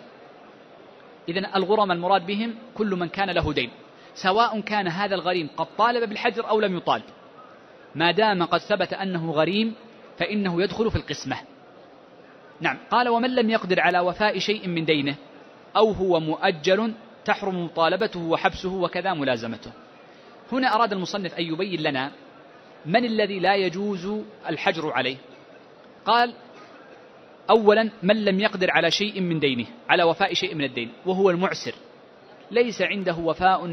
إذن الغرماء المراد بهم كل من كان له دين، سواء كان هذا الغريم قد طالب بالحجر أو لم يطالب، ما دام قد ثبت أنه غريم فإنه يدخل في القسمة. نعم. قال ومن لم يقدر على وفاء شيء من دينه أو هو مؤجل تحرم مطالبته وحبسه وكذا ملازمته. هنا أراد المصنف أن يبين لنا من الذي لا يجوز الحجر عليه. قال أولا من لم يقدر على شيء من دينه، على وفاء شيء من الدين، وهو المعسر ليس عنده وفاء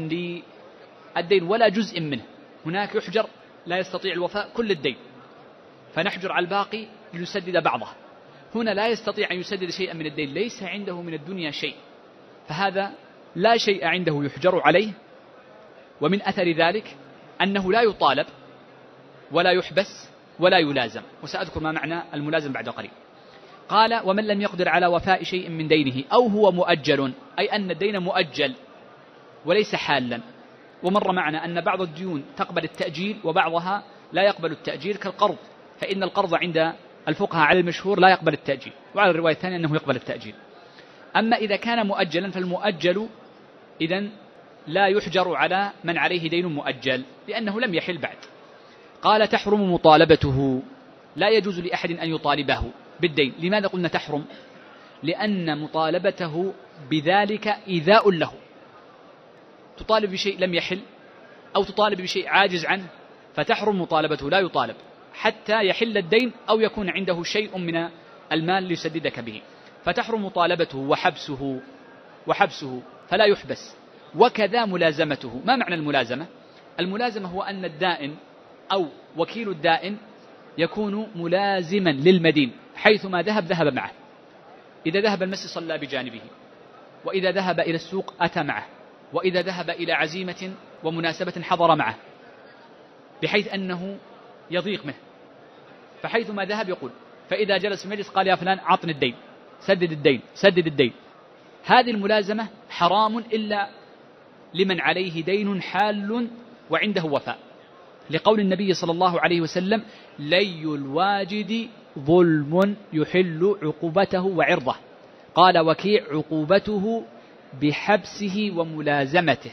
للدين ولا جزء منه. هناك يحجر لا يستطيع الوفاء كل الدين فنحجر على الباقي ليسدد بعضه، هنا لا يستطيع أن يسدد شيئا من الدين، ليس عنده من الدنيا شيء، فهذا لا شيء عنده يحجر عليه. ومن أثر ذلك أنه لا يطالب ولا يحبس ولا يلازم، وسأذكر ما معنى الملازم بعد قليل. قال: ومن لم يقدر على وفاء شيء من دينه أو هو مؤجل، أي أن الدين مؤجل وليس حالا. ومر معنا أن بعض الديون تقبل التأجيل وبعضها لا يقبل التأجيل، كالقرض، فإن القرض عند الفقهاء على المشهور لا يقبل التأجيل، وعلى الرواية الثانية أنه يقبل التأجيل. أما إذا كان مؤجلا فالمؤجل إذن لا يحجر على من عليه دين مؤجل لأنه لم يحل بعد. قال: تحرم مطالبته، لا يجوز لأحد أن يطالبه بالدين. لماذا قلنا تحرم؟ لأن مطالبته بذلك إيذاء له. تطالب بشيء لم يحل أو تطالب بشيء عاجز عنه، فتحرم مطالبته، لا يطالب حتى يحل الدين أو يكون عنده شيء من المال ليسددك به. فتحرم مطالبته وحبسه فلا يحبس. وكذا ملازمته. ما معنى الملازمة؟ الملازمة هو أن الدائن أو وكيل الدائن يكون ملازما للمدين، حيثما ذهب معه. إذا ذهب المسجد صلى بجانبه، وإذا ذهب إلى السوق أتى معه، وإذا ذهب إلى عزيمة ومناسبة حضر معه، بحيث أنه يضيق منه، فحيثما ذهب يقول. فإذا جلس في المجلس قال: يا فلان عطني الدين، سدد الدين. هذه الملازمة حرام إلا لمن عليه دين حال وعنده وفاء، لقول النبي صلى الله عليه وسلم: لي الواجد ظلم يحل عقوبته وعرضه. قال وكيع: عقوبته بحبسه وملازمته،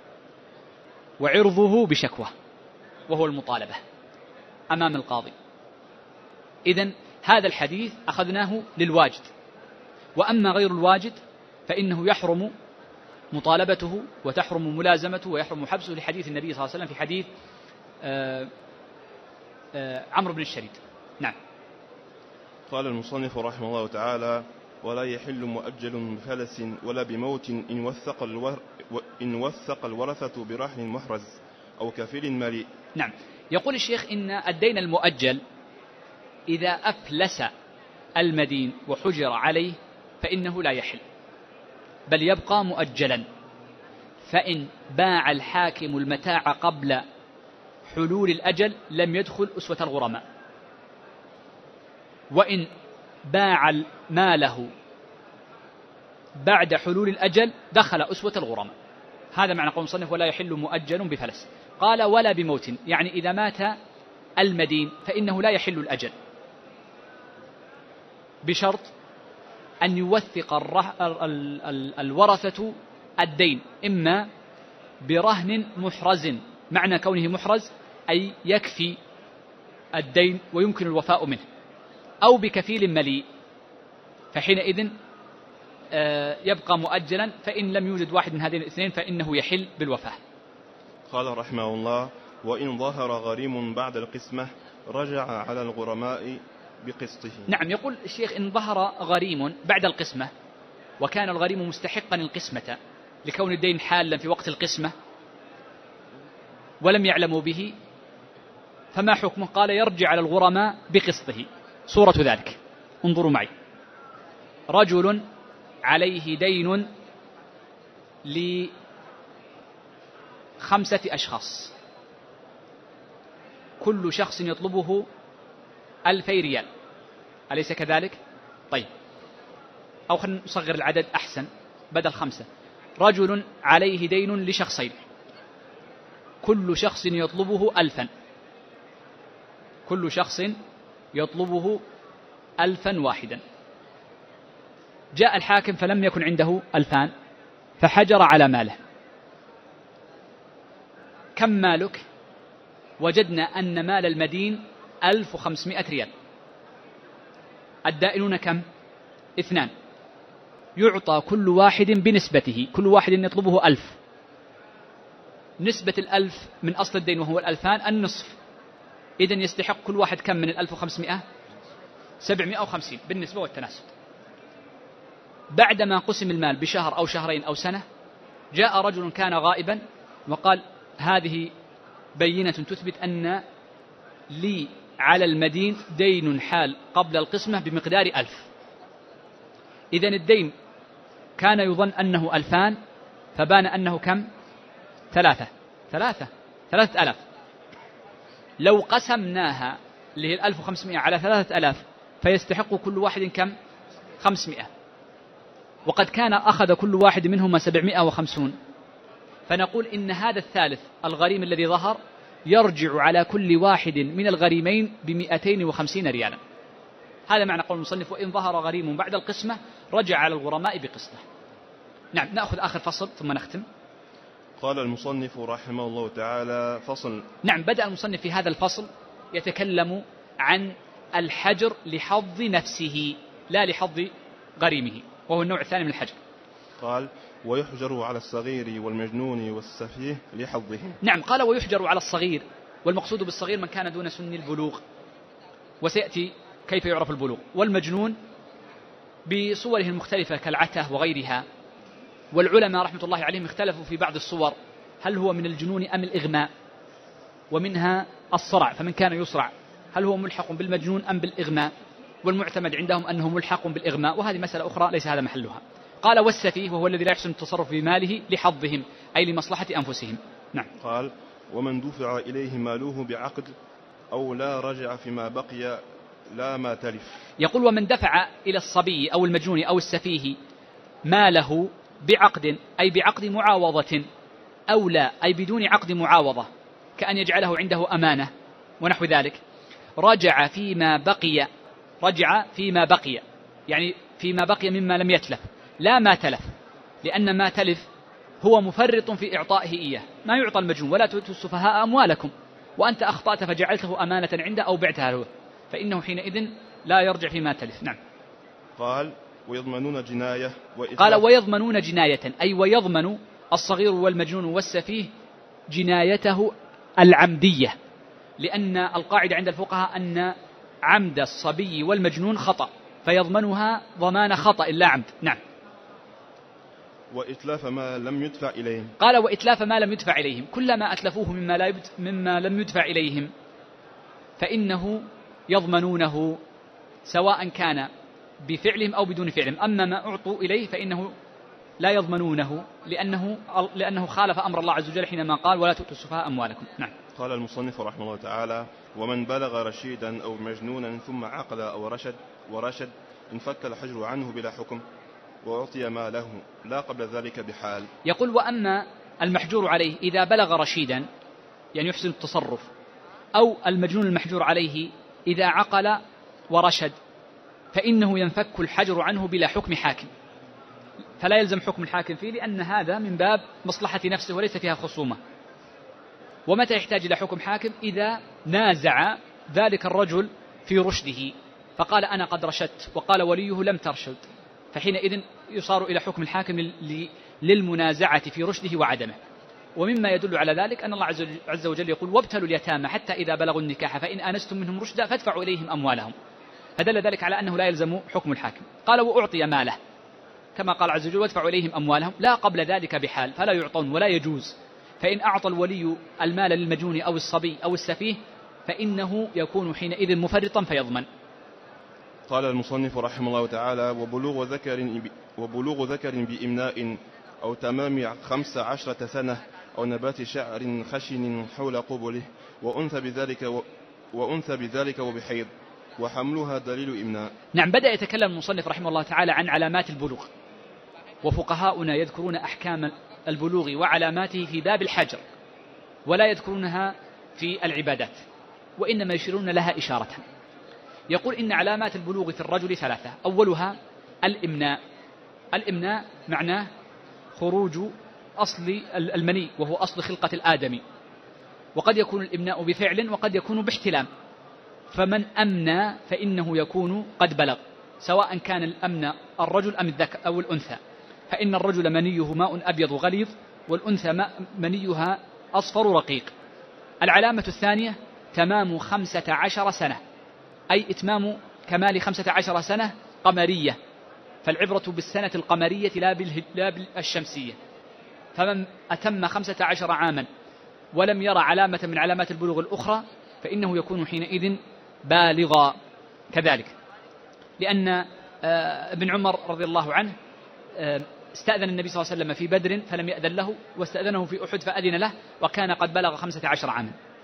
وعرضه بشكوى، وهو المطالبة أمام القاضي. إذن هذا الحديث أخذناه للواجد، وأما غير الواجد فإنه يحرم مطالبته وتحرم ملازمته ويحرم حبسه، لحديث النبي صلى الله عليه وسلم في حديث عمرو بن الشريد. نعم. قال المصنف رحمه الله تعالى: ولا يحل مؤجل بفلس ولا بموت إن وثق الورثة برهن محرز أو كفيل مليء. نعم. يقول الشيخ إن الدين المؤجل إذا أفلس المدين وحجر عليه فإنه لا يحل، بل يبقى مؤجلا. فإن باع الحاكم المتاع قبل حلول الأجل لم يدخل أسوة الغرماء، وإن باع ماله بعد حلول الأجل دخل أسوة الغرماء. هذا معنى قول المصنف: ولا يحل مؤجل بفلس. قال: ولا بموت، يعني إذا مات المدين فإنه لا يحل الأجل، بشرط أن يوثق الورثة الدين، إما برهن محرز، معنى كونه محرز أي يكفي الدين ويمكن الوفاء منه، أو بكفيل مليء، فحينئذ يبقى مؤجلا. فإن لم يوجد واحد من هذين الاثنين فإنه يحل بالوفاة. قال رحمه الله: وإن ظهر غريم بعد القسمة رجع على الغرماء بقسطه. نعم. يقول الشيخ: إن ظهر غريم بعد القسمة وكان الغريم مستحقا القسمة لكون الدين حالا في وقت القسمة ولم يعلموا به، فما حكمه؟ قال: يرجع على الغرماء بقسطه. صورة ذلك انظروا معي: رجل عليه دين ل5 أشخاص، كل شخص يطلبه 2000 ريال، أليس كذلك؟ طيب، أو خلينا نصغر العدد أحسن بدل 5. رجل عليه دين لشخصين، كل شخص يطلبه 1000، كل شخص يطلبه 1000 واحدا. جاء الحاكم فلم يكن عنده 2000 فحجر على ماله. كم مالك؟ وجدنا أن مال المدين 1500 ريال. الدائنون كم؟ 2. يعطى كل واحد بنسبته، كل واحد يطلبه 1000. نسبة 1000 من أصل الدين وهو 2000 النصف، إذن يستحق كل واحد كم من 1500؟ 750 بالنسبة والتناسب. بعدما قسم المال بشهر أو شهرين أو سنة، جاء رجل كان غائبا وقال: هذه بينة تثبت أن لي على المدين دين حال قبل القسمة بمقدار 1000. إذن الدين كان يظن أنه 2000 فبان أنه كم؟ 3000. لو قسمناها اللي هي 1500 على 3000 فيستحق كل واحد كم؟ 500، وقد كان أخذ كل واحد منهما 750. فنقول إن هذا الثالث الغريم الذي ظهر يرجع على كل واحد من الغريمين ب250 ريالا. هذا معنى قول المصنف: وإن ظهر غريم بعد القسمة رجع على الغرماء بقسطه. نعم، نأخذ آخر فصل ثم نختم. قال المصنف رحمه الله تعالى: فصل. نعم، بدأ المصنف في هذا الفصل يتكلم عن الحجر لحظ نفسه لا لحظ غريمه، وهو النوع الثاني من الحجر. قال: ويحجر على الصغير والمجنون والسفيه لحظه. نعم، قال: ويحجر على الصغير، والمقصود بالصغير من كان دون سن البلوغ، وسيأتي كيف يعرف البلوغ. والمجنون بصوره المختلفة كالعته وغيرها. والعلماء رحمة الله عليهم اختلفوا في بعض الصور، هل هو من الجنون أم الإغماء، ومنها الصرع، فمن كان يصرع هل هو ملحق بالمجنون أم بالإغماء، والمعتمد عندهم أنه ملحق بالإغماء، وهذه مسألة أخرى ليس هذا محلها. قال: والسفيه وهو الذي لا يحسن التصرف بماله لحظهم، أي لمصلحة أنفسهم. نعم. قال: ومن دفع إليه ماله بعقد أو لا رجع فيما بقي لا ما تلف. يقول: ومن دفع إلى الصبي أو المجنون أو السفيه ماله بعقد، أي بعقد معاوضة، أو لا، أي بدون عقد معاوضة، كأن يجعله عنده أمانة ونحو ذلك، رجع فيما بقي. رجع فيما بقي يعني فيما بقي مما لم يتلف، لا ما تلف، لأن ما تلف هو مفرط في إعطائه إياه. ما يعطى المجنون: ولا تؤتوا السفهاء أموالكم، وأنت أخطأت فجعلته أمانة عنده أو بعتها له، فإنه حينئذ لا يرجع فيما تلف. نعم. قال: ويضمنون جناية قال: ويضمنون جناية، أي ويضمن الصغير والمجنون والسفيه جنايته العمدية، لأن القاعدة عند الفقهاء أن عمد الصبي والمجنون خطأ، فيضمنها ضمان خطأ لا عمد. نعم. وإتلاف ما لم يدفع إليهم. قال: وإتلاف ما لم يدفع إليهم، كلما أتلفوه مما لم يدفع إليهم فإنه يضمنونه، سواء كان بفعلهم أو بدون فعلهم. أما ما أعطوا إليه فإنه لا يضمنونه، لأنه خالف أمر الله عز وجل حينما قال: ولا تؤتوا السفهاء أموالكم. نعم. قال المصنف رحمه الله تعالى: ومن بلغ رشيدا أو مجنونا ثم عقل أو ورشد انفك الحجر عنه بلا حكم وأعطي ماله لا قبل ذلك بحال. يقول: وأما المحجور عليه إذا بلغ رشيدا يعني يحسن التصرف، أو المجنون المحجور عليه إذا عقل ورشد، فإنه ينفك الحجر عنه بلا حكم حاكم، فلا يلزم حكم الحاكم فيه، لأن هذا من باب مصلحة نفسه وليس فيها خصومة. ومتى يحتاج إلى حكم حاكم؟ إذا نازع ذلك الرجل في رشده، فقال: أنا قد رشدت، وقال وليه لم ترشد، فحينئذ يصار إلى حكم الحاكم للمنازعة في رشده وعدمه. ومما يدل على ذلك أن الله عز وجل يقول: وابتلوا اليتامى حتى إذا بلغوا النكاح فإن آنستم منهم رشدا فادفعوا إليهم أموالهم، فدل ذلك على أنه لا يلزم حكم الحاكم. قال: وأعطي ماله، كما قال عز وجل: وادفعوا إليهم أموالهم لا قبل ذلك بحال، فلا يعطون ولا يجوز. فإن أعطى الولي المال للمجنون أو الصبي أو السفيه فإنه يكون حينئذ مفرطا فيضمن. قال المصنف رحمه الله تعالى: وبلوغ ذكر بإمناء أو تمام 15 سنة أو نبات شعر خشن حول قبله وأنثى بذلك وبحيض وحملها دليل إمناء. نعم، بدأ يتكلم المصنف رحمه الله تعالى عن علامات البلوغ، وفقهاؤنا يذكرون أحكام البلوغ وعلاماته في باب الحجر، ولا يذكرونها في العبادات، وإنما يشيرون لها إشارة. يقول: إن علامات البلوغ في الرجل 3، أولها الإمناء. الإمناء معناه خروج أصل المني، وهو أصل خلقة الآدمي، وقد يكون الإمناء بفعل وقد يكون باحتلام، فمن أمنى فإنه يكون قد بلغ، سواء كان الأمن الرجل أم الذكر أو الأنثى، فإن الرجل منيه ماء أبيض غليظ، والأنثى منيها أصفر رقيق. العلامة الثانية تمام 15 سنة، أي إتمام كمال 15 سنة قمرية، فالعبرة بالسنة القمرية لا بالشمسية. فمن أتم 15 عاما ولم يرى علامة من علامات البلوغ الأخرى فإنه يكون حينئذ بالغا كذلك، لأن ابن عمر رضي الله عنه استأذن النبي صلى الله عليه وسلم في بدر فلم يأذن له، واستأذنه في أحد فأذن له، وكان قد بلغ 15 عاما.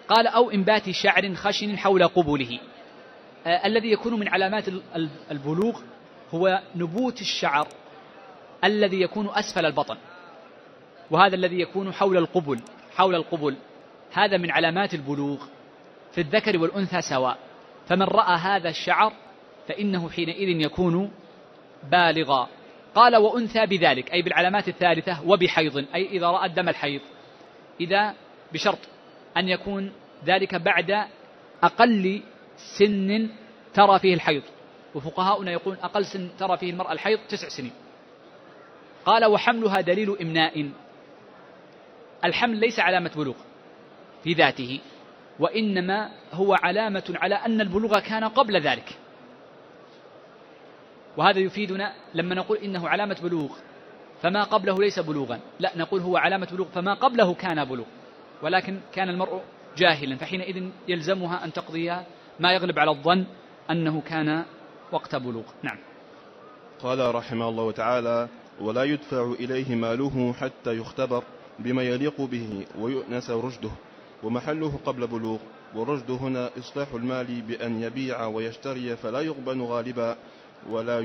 قال أو إنبات شعر خشن حول قبله. الذي يكون من علامات البلوغ هو نبوت الشعر الذي يكون أسفل البطن، وهذا الذي يكون حول القبل هذا من علامات البلوغ في الذكر والأنثى سواء. فمن رأى هذا الشعر فإنه حينئذ يكون بالغا. قال وأنثى بذلك أي بالعلامات الثالثة وبحيض، أي إذا رأى الدم الحيض، إذا بشرط أن يكون ذلك بعد أقل سن ترى فيه الحيض، وفقهاؤنا يقول أقل سن ترى فيه المرأة الحيض 9 سنين. قال وحملها دليل إمناء. الحمل ليس علامة بلوغ في ذاته، وإنما هو علامة على أن البلوغ كان قبل ذلك. وهذا يفيدنا لما نقول إنه علامة بلوغ فما قبله ليس بلوغا، لا، نقول هو علامة بلوغ فما قبله كان بلوغ، ولكن كان المرء جاهلا، فحينئذ يلزمها أن تقضي ما يغلب على الظن أنه كان وقت بلوغ. نعم. قال رحمه الله تعالى: ولا يدفع إليه ماله حتى يختبر بما يليق به ويؤنس رشده، ومحله قبل بلوغ. والرشد هنا إصلاح المال بأن يبيع ويشتري فلا يغبن غالبا، ولا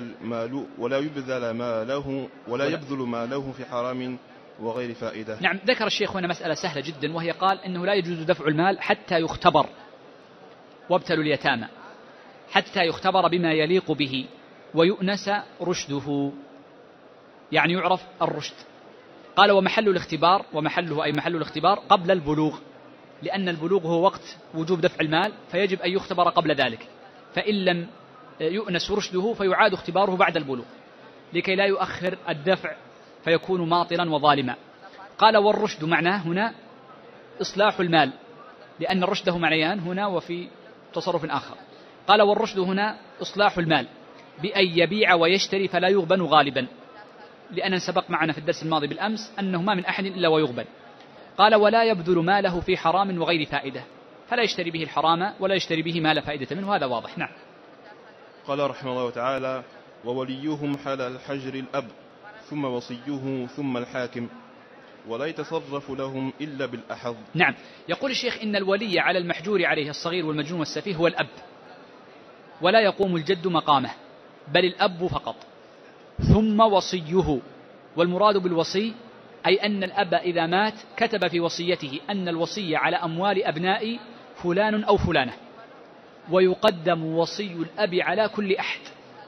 يبذل ماله في حرام وغير فائدة. نعم، ذكر الشيخ هنا مسألة سهلة جدا، وهي قال إنه لا يجوز دفع المال حتى يختبر، وابتلوا اليتامى، حتى يختبر بما يليق به ويؤنس رشده، يعني يعرف الرشد. قال ومحل الاختبار، ومحله أي محل الاختبار قبل البلوغ، لأن البلوغ هو وقت وجوب دفع المال، فيجب أن يختبر قبل ذلك، فإن لم يؤنس رشده فيعاد اختباره بعد البلوغ لكي لا يؤخر الدفع فيكون ماطلا وظالما. قال والرشد معناه هنا إصلاح المال، لأن الرشد له معنيان هنا وفي تصرف آخر. قال والرشد هنا إصلاح المال بأن يبيع ويشتري فلا يغبن غالبا، لأن سبق معنا في الدرس الماضي بالأمس أنه ما من أحد إلا ويغبن. قال ولا يبذل ماله في حرام وغير فائدة، فلا يشتري به الحرام ولا يشتري به ما لا فائدة منه، هذا واضح. نعم. قال رحمه الله تعالى: ووليهم حال الحجر الأب، ثم وصيه، ثم الحاكم، ولا يتصرف لهم إلا بالأحظ. نعم، يقول الشيخ إن الولي على المحجور عليه الصغير والمجنون والسفيه هو الأب، ولا يقوم الجد مقامه، بل الأب فقط، ثم وصيه. والمراد بالوصي أي أن الأب إذا مات كتب في وصيته أن الوصي على أموال أبناء فلان أو فلانة، ويقدم وصي الأب على كل أحد.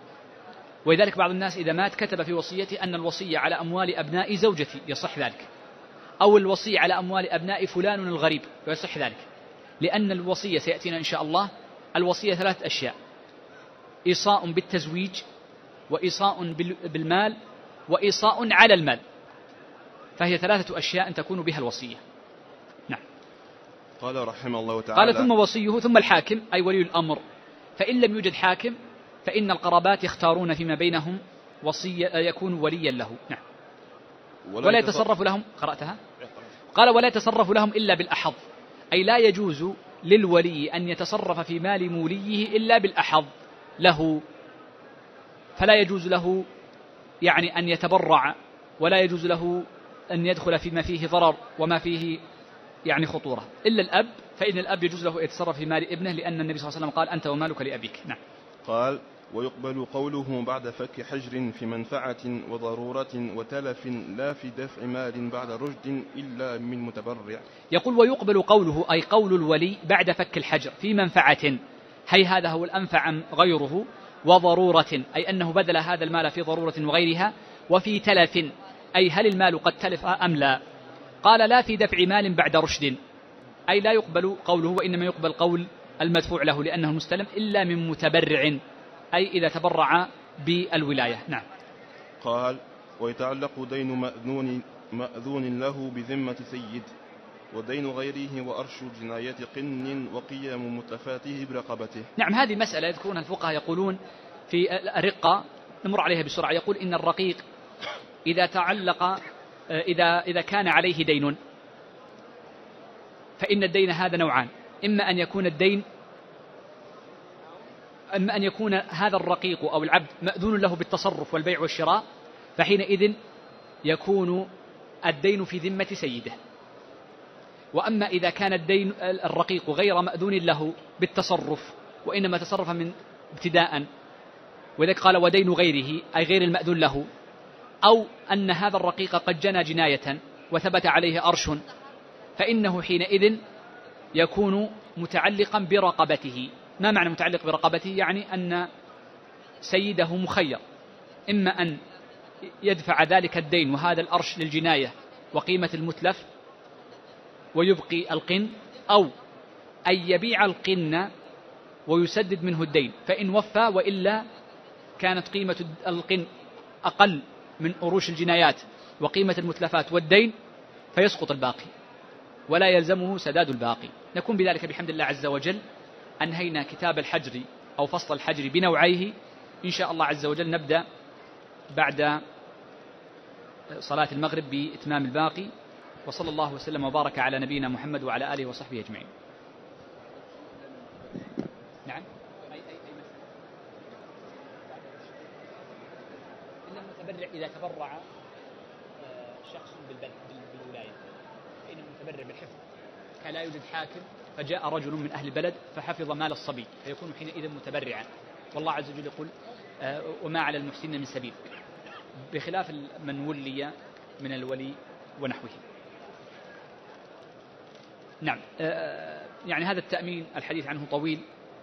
ولذلك بعض الناس إذا مات كتب في وصيته أن الوصي على أموال أبناء زوجتي، يصح ذلك، أو الوصي على أموال أبناء فلان الغريب، ويصح ذلك، لأن الوصية سيأتينا إن شاء الله، الوصية 3 أشياء: إيصاء بالتزويج، وإيصاء بالمال، وإيصاء على المال، فهي 3 أشياء تكون بها الوصية. نعم. قال رحمه الله تعالى: قال ثم وصيه، ثم الحاكم أي ولي الأمر، فإن لم يوجد حاكم فإن القرابات يختارون فيما بينهم وصي يكون وليا له. نعم. ولا يتصرف لهم، قرأتها؟ قال ولا يتصرف لهم إلا بالأحظ، أي لا يجوز للولي أن يتصرف في مال موليه إلا بالأحظ له، فلا يجوز له يعني أن يتبرع، ولا يجوز له أن يدخل فيما فيه ضرر وما فيه يعني خطورة، إلا الأب، فإن الأب يجوز له يتصرف في مال ابنه، لأن النبي صلى الله عليه وسلم قال أنت ومالك لأبيك. نعم. قال ويقبل قوله بعد فك حجر في منفعة وضرورة وتلف، لا في دفع مال بعد رشد إلا من متبرع. يقول ويقبل قوله أي قول الولي بعد فك الحجر في منفعة، هي هذا هو الأنفع غيره، وضرورة أي أنه بذل هذا المال في ضرورة وغيرها، وفي تلف أي هل المال قد تلف أم لا. قال لا في دفع مال بعد رشد، أي لا يقبل قوله، وإنما يقبل قول المدفوع له لأنه المستلم، إلا من متبرع أي إذا تبرع بالولاية. نعم. قال ويتعلق دين مأذون له بذمة سيد، ودين غيره وأرش جناية قن وقيام متفاته برقبته. نعم، هذه مسألة يذكرونها الفقهاء، يقولون في الرقة، نمر عليها بسرعة، يقول إن الرقيق إذا تعلق إذا كان عليه دين، فإن الدين هذا نوعان: إما أن يكون هذا الرقيق أو العبد مأذون له بالتصرف والبيع والشراء، فحينئذ يكون الدين في ذمة سيده. وأما إذا كان الدين الرقيق غير مأذون له بالتصرف وإنما تصرف من ابتداء، وذلك قال ودين غيره أي غير المأذون له، أو أن هذا الرقيق قد جنى جناية وثبت عليه أرش، فإنه حينئذ يكون متعلقا برقبته. ما معنى متعلق برقبته؟ يعني أن سيده مخير، إما أن يدفع ذلك الدين وهذا الأرش للجناية وقيمة المتلف ويبقي القن، أو أن يبيع القن ويسدد منه الدين، فإن وفى وإلا كانت قيمة القن أقل من أروش الجنايات وقيمة المتلفات والدين فيسقط الباقي ولا يلزمه سداد الباقي. نكون بذلك بحمد الله عز وجل أنهينا كتاب الحجر أو فصل الحجر بنوعيه. إن شاء الله عز وجل نبدأ بعد صلاة المغرب بإتمام الباقي. وصلى الله وسلم وبارك على نبينا محمد وعلى آله وصحبه أجمعين. نعم. إلا المتبرع إذا تبرع شخص بالولاية فإنه متبرع بالحفظ، كان لا يوجد حاكم فجاء رجل من أهل البلد فحفظ مال الصبي فيكون حينئذ متبرعا، والله عز وجل يقول وما على المحسنين من سبيل، بخلاف من ولي من الولي ونحوه. نعم. يعني هذا التأمين الحديث عنه طويل.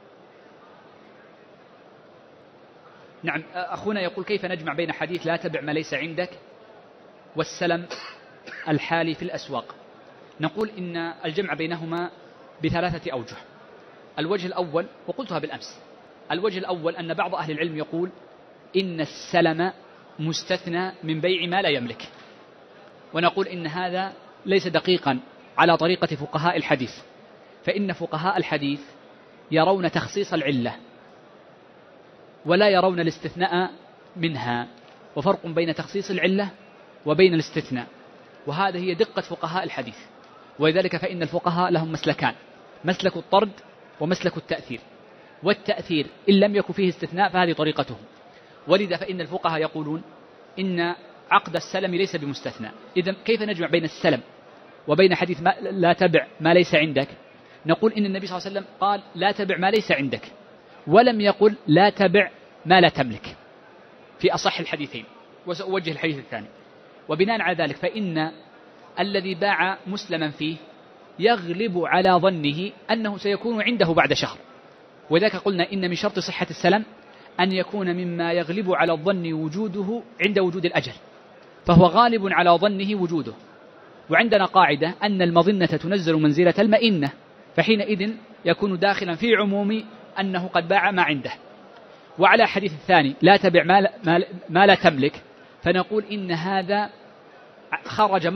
نعم. أخونا يقول كيف نجمع بين حديث لا تبع ما ليس عندك والسلم الحالي في الأسواق؟ نقول إن الجمع بينهما بثلاثة أوجه. الوجه الأول وقلتها بالأمس، الوجه الأول أن بعض أهل العلم يقول إن السلم مستثنى من بيع ما لا يملك، ونقول إن هذا ليس دقيقا على طريقة فقهاء الحديث، فإن فقهاء الحديث يرون تخصيص العلة ولا يرون الاستثناء منها، وفرق بين تخصيص العلة وبين الاستثناء، وهذا هي دقة فقهاء الحديث. ولذلك فإن الفقهاء لهم مسلكان، مسلك الطرد ومسلك التأثير، والتأثير إن لم يكن فيه استثناء فهذه طريقتهم. ولذا فإن الفقهاء يقولون إن عقد السلم ليس بمستثنى. إذن كيف نجمع بين السلم وبين حديث لا تبع ما ليس عندك؟ نقول إن النبي صلى الله عليه وسلم قال لا تبع ما ليس عندك، ولم يقل لا تبع ما لا تملك في أصح الحديثين، وسأوجه الحديث الثاني. وبناء على ذلك فإن الذي باع مسلما فيه يغلب على ظنه أنه سيكون عنده بعد شهر، وذاك قلنا إن من شرط صحة السلم أن يكون مما يغلب على الظن وجوده عند وجود الأجل، فهو غالب على ظنه وجوده. وعندنا قاعدة أن المظنة تنزل منزلة المئنة، فحينئذ يكون داخلا في عموم أنه قد باع ما عنده. وعلى حديث الثاني لا تبع ما لا تملك، فنقول إن هذا خرج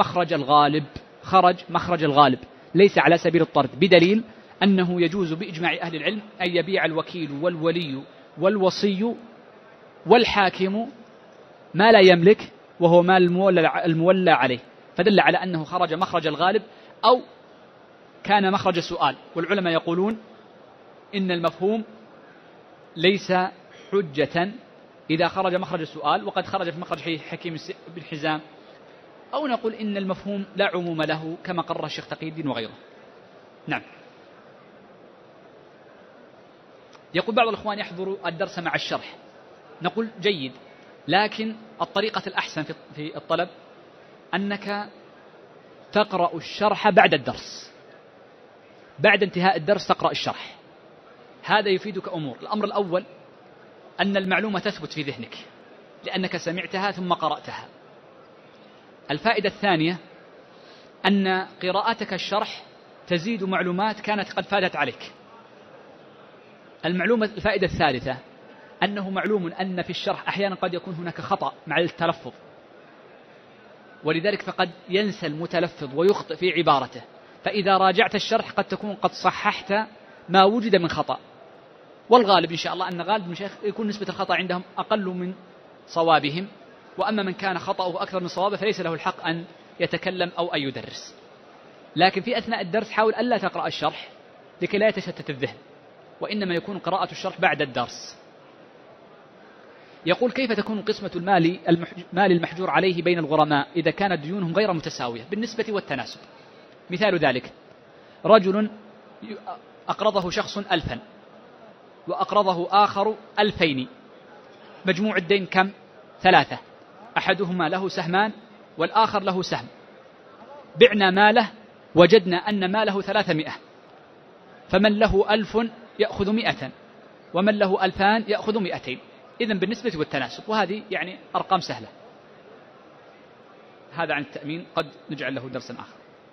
مخرج الغالب ليس على سبيل الطرد، بدليل أنه يجوز بإجماع أهل العلم أن يبيع الوكيل والولي والوصي والحاكم ما لا يملك وهو مال المولى عليه، فدل على أنه خرج مخرج الغالب أو كان مخرج السؤال. والعلماء يقولون إن المفهوم ليس حجة إذا خرج مخرج السؤال وقد خرج في مخرج حكيم بن حزام، أو نقول إن المفهوم لا عموم له كما قرر الشيخ تقي الدين وغيره. نعم. يقول بعض الأخوان يحضر الدرس مع الشرح، نقول جيد، لكن الطريقة الأحسن في الطلب أنك تقرأ الشرح بعد الدرس، بعد انتهاء الدرس تقرأ الشرح، هذا يفيدك أمور. الأمر الأول أن المعلومة تثبت في ذهنك لأنك سمعتها ثم قرأتها. الفائدة الثانية أن قراءتك الشرح تزيد معلومات كانت قد فاتت عليك. الفائدة الثالثة أنه معلوم أن في الشرح أحيانا قد يكون هناك خطأ مع التلفظ، ولذلك فقد ينسى المتلفظ ويخطئ في عبارته، فإذا راجعت الشرح قد تكون قد صححت ما وجد من خطأ. والغالب إن شاء الله أن غالب المشايخ يكون نسبة الخطأ عندهم أقل من صوابهم، وأما من كان خطأه أكثر من صوابه فليس له الحق أن يتكلم أو أن يدرس. لكن في أثناء الدرس حاول ألا تقرأ الشرح لكي لا يتشتت الذهن، وإنما يكون قراءة الشرح بعد الدرس. يقول كيف تكون قسمة المال المحجور عليه بين الغرماء إذا كانت ديونهم غير متساوية بالنسبة والتناسب؟ مثال ذلك: رجل أقرضه شخص 1000 وأقرضه آخر 2000، مجموع الدين كم؟ 3، أحدهما له سهمان والآخر له سهم. بعنا ماله وجدنا أن ماله 300، فمن له 1000 يأخذ 100، ومن له 2000 يأخذ 200. إذن بالنسبة والتناسب، وهذه يعني أرقام سهلة. هذا عن التأمين، قد نجعل له درسا آخر.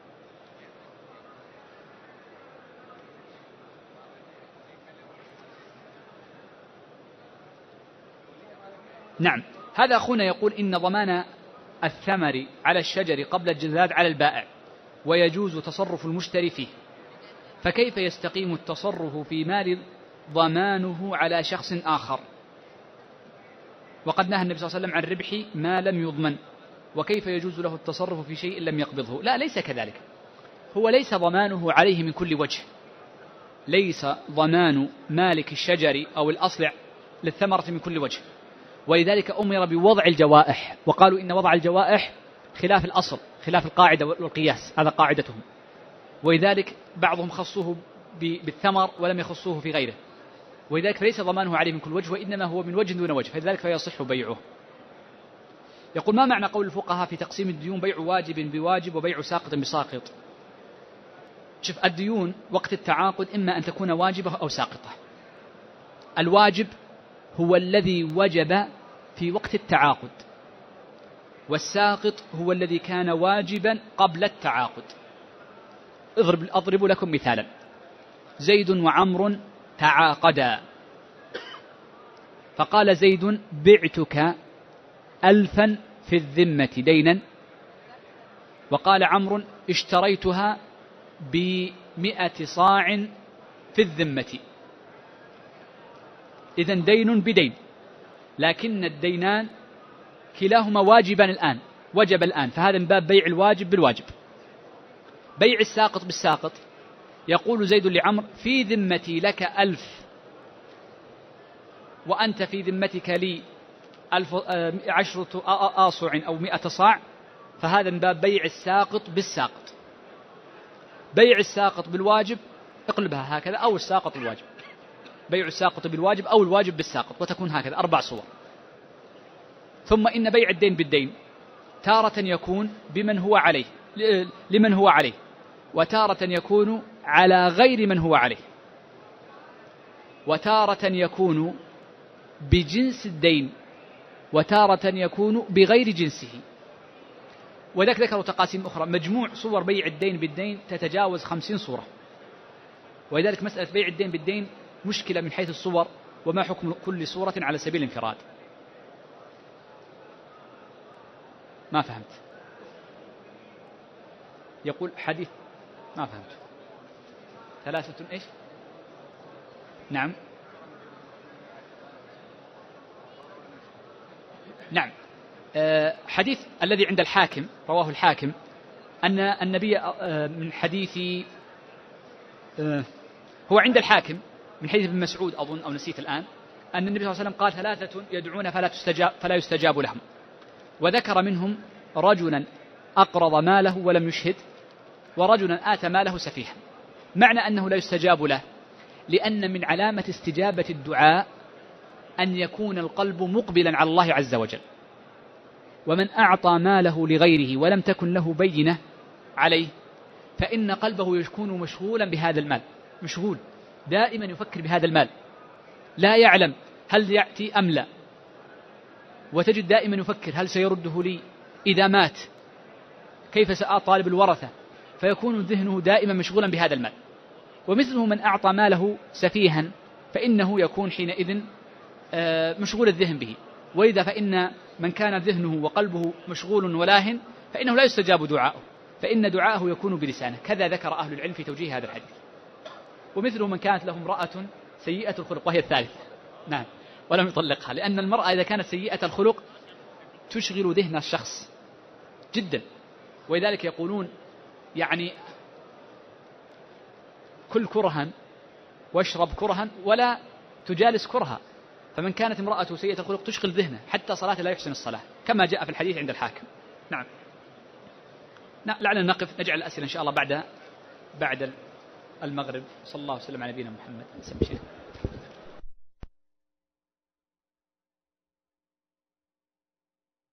نعم، هذا أخونا يقول إن ضمان الثمر على الشجر قبل الجذاذ على البائع، ويجوز تصرف المشتري فيه، فكيف يستقيم التصرف في مال ضمانه على شخص آخر؟ وقد نهى النبي صلى الله عليه وسلم عن ربح ما لم يضمن، وكيف يجوز له التصرف في شيء لم يقبضه؟ لا، ليس كذلك. هو ليس ضمانه عليه من كل وجه، ليس ضمان مالك الشجر أو الأصل للثمرة من كل وجه، ولذلك أمر بوضع الجوائح، وقالوا إن وضع الجوائح خلاف الأصل، خلاف القاعدة والقياس، هذا قاعدتهم. ولذلك بعضهم خصوه بالثمر ولم يخصوه في غيره، ولذلك فليس ضمانه عليه من كل وجه، وإنما هو من وجه دون وجه، فلذلك فيصح بيعه. يقول: ما معنى قول الفقهاء في تقسيم الديون: بيع واجب بواجب وبيع ساقط بساقط؟ شوف، الديون وقت التعاقد إما أن تكون واجبة أو ساقطة. الواجب هو الذي وجب في وقت التعاقد، والساقط هو الذي كان واجبا قبل التعاقد. أضرب لكم مثالا: زيد وعمر تعاقدا، فقال زيد: بعتك 1000 في الذمة دينا، وقال عمرو: اشتريتها ب100 صاع في الذمة. إذن دين بدين، لكن الدينان كلاهما واجبان الآن، وجب الآن، فهذا من باب بيع الواجب بالواجب. بيع الساقط بالساقط: يقول زيد لعمر: في ذمتي لك 1000، وأنت في ذمتك لي 10 آصع أو 100 صاع، فهذا من باب بيع الساقط بالساقط. بيع الساقط بالواجب اقلبها هكذا، أو الساقط بالواجب، بيع الساقط بالواجب أو الواجب بالساقط، وتكون هكذا 4 صور. ثم إن بيع الدين بالدين تارة يكون بمن هو عليه، لمن هو عليه، وتارة يكون على غير من هو عليه، وتارة يكون بجنس الدين، وتارة يكون بغير جنسه. وذلك ذكروا تقاسيم أخرى. مجموع صور بيع الدين بالدين تتجاوز 50 صورة، ولذلك مسألة بيع الدين بالدين مشكلة من حيث الصور، وما حكم كل صورة على سبيل الانفراد. ما فهمت. يقول حديث، ما فهمت. 3 إيش؟ نعم نعم. حديث الذي عند الحاكم، رواه الحاكم، أن النبي من حديث، هو عند الحاكم من حديث ابن مسعود أظن، أو نسيت الآن، أن النبي صلى الله عليه وسلم قال: 3 يدعون فلا يستجاب لهم، وذكر منهم رجلا أقرض ماله ولم يشهد، ورجلا آتى ماله سفيها. معنى أنه لا يستجاب له لأن من علامة استجابة الدعاء أن يكون القلب مقبلا على الله عز وجل، ومن أعطى ماله لغيره ولم تكن له بينة عليه فإن قلبه يكون مشغولا بهذا المال، مشغول دائما يفكر بهذا المال، لا يعلم هل يأتي أم لا، وتجد دائما يفكر هل سيرده لي إذا مات، كيف سأطالب الورثة، فيكون ذهنه دائما مشغولا بهذا المال. ومثله من أعطى ماله سفيها فإنه يكون حينئذ مشغول الذهن به، وإذا فإن من كان ذهنه وقلبه مشغول ولاهن فإنه لا يستجاب دعاؤه، فإن دعاءه يكون بلسانه. كذا ذكر أهل العلم في توجيه هذا الحديث. ومثله من كانت له امرأة سيئة الخلق، وهي الثالثة، نعم، ولم يطلقها، لأن المرأة إذا كانت سيئة الخلق تشغل ذهن الشخص جدا، ولذلك يقولون يعني كل كرها واشرب كرها ولا تجالس كرها. فمن كانت امرأته سيئة الخلق تشغل ذهنه حتى صلاة لا يحسن الصلاة، كما جاء في الحديث عند الحاكم. نعم. لعلنا نقف، نجعل الأسئلة إن شاء الله بعد المغرب. صلى الله وسلم على نبينا محمد.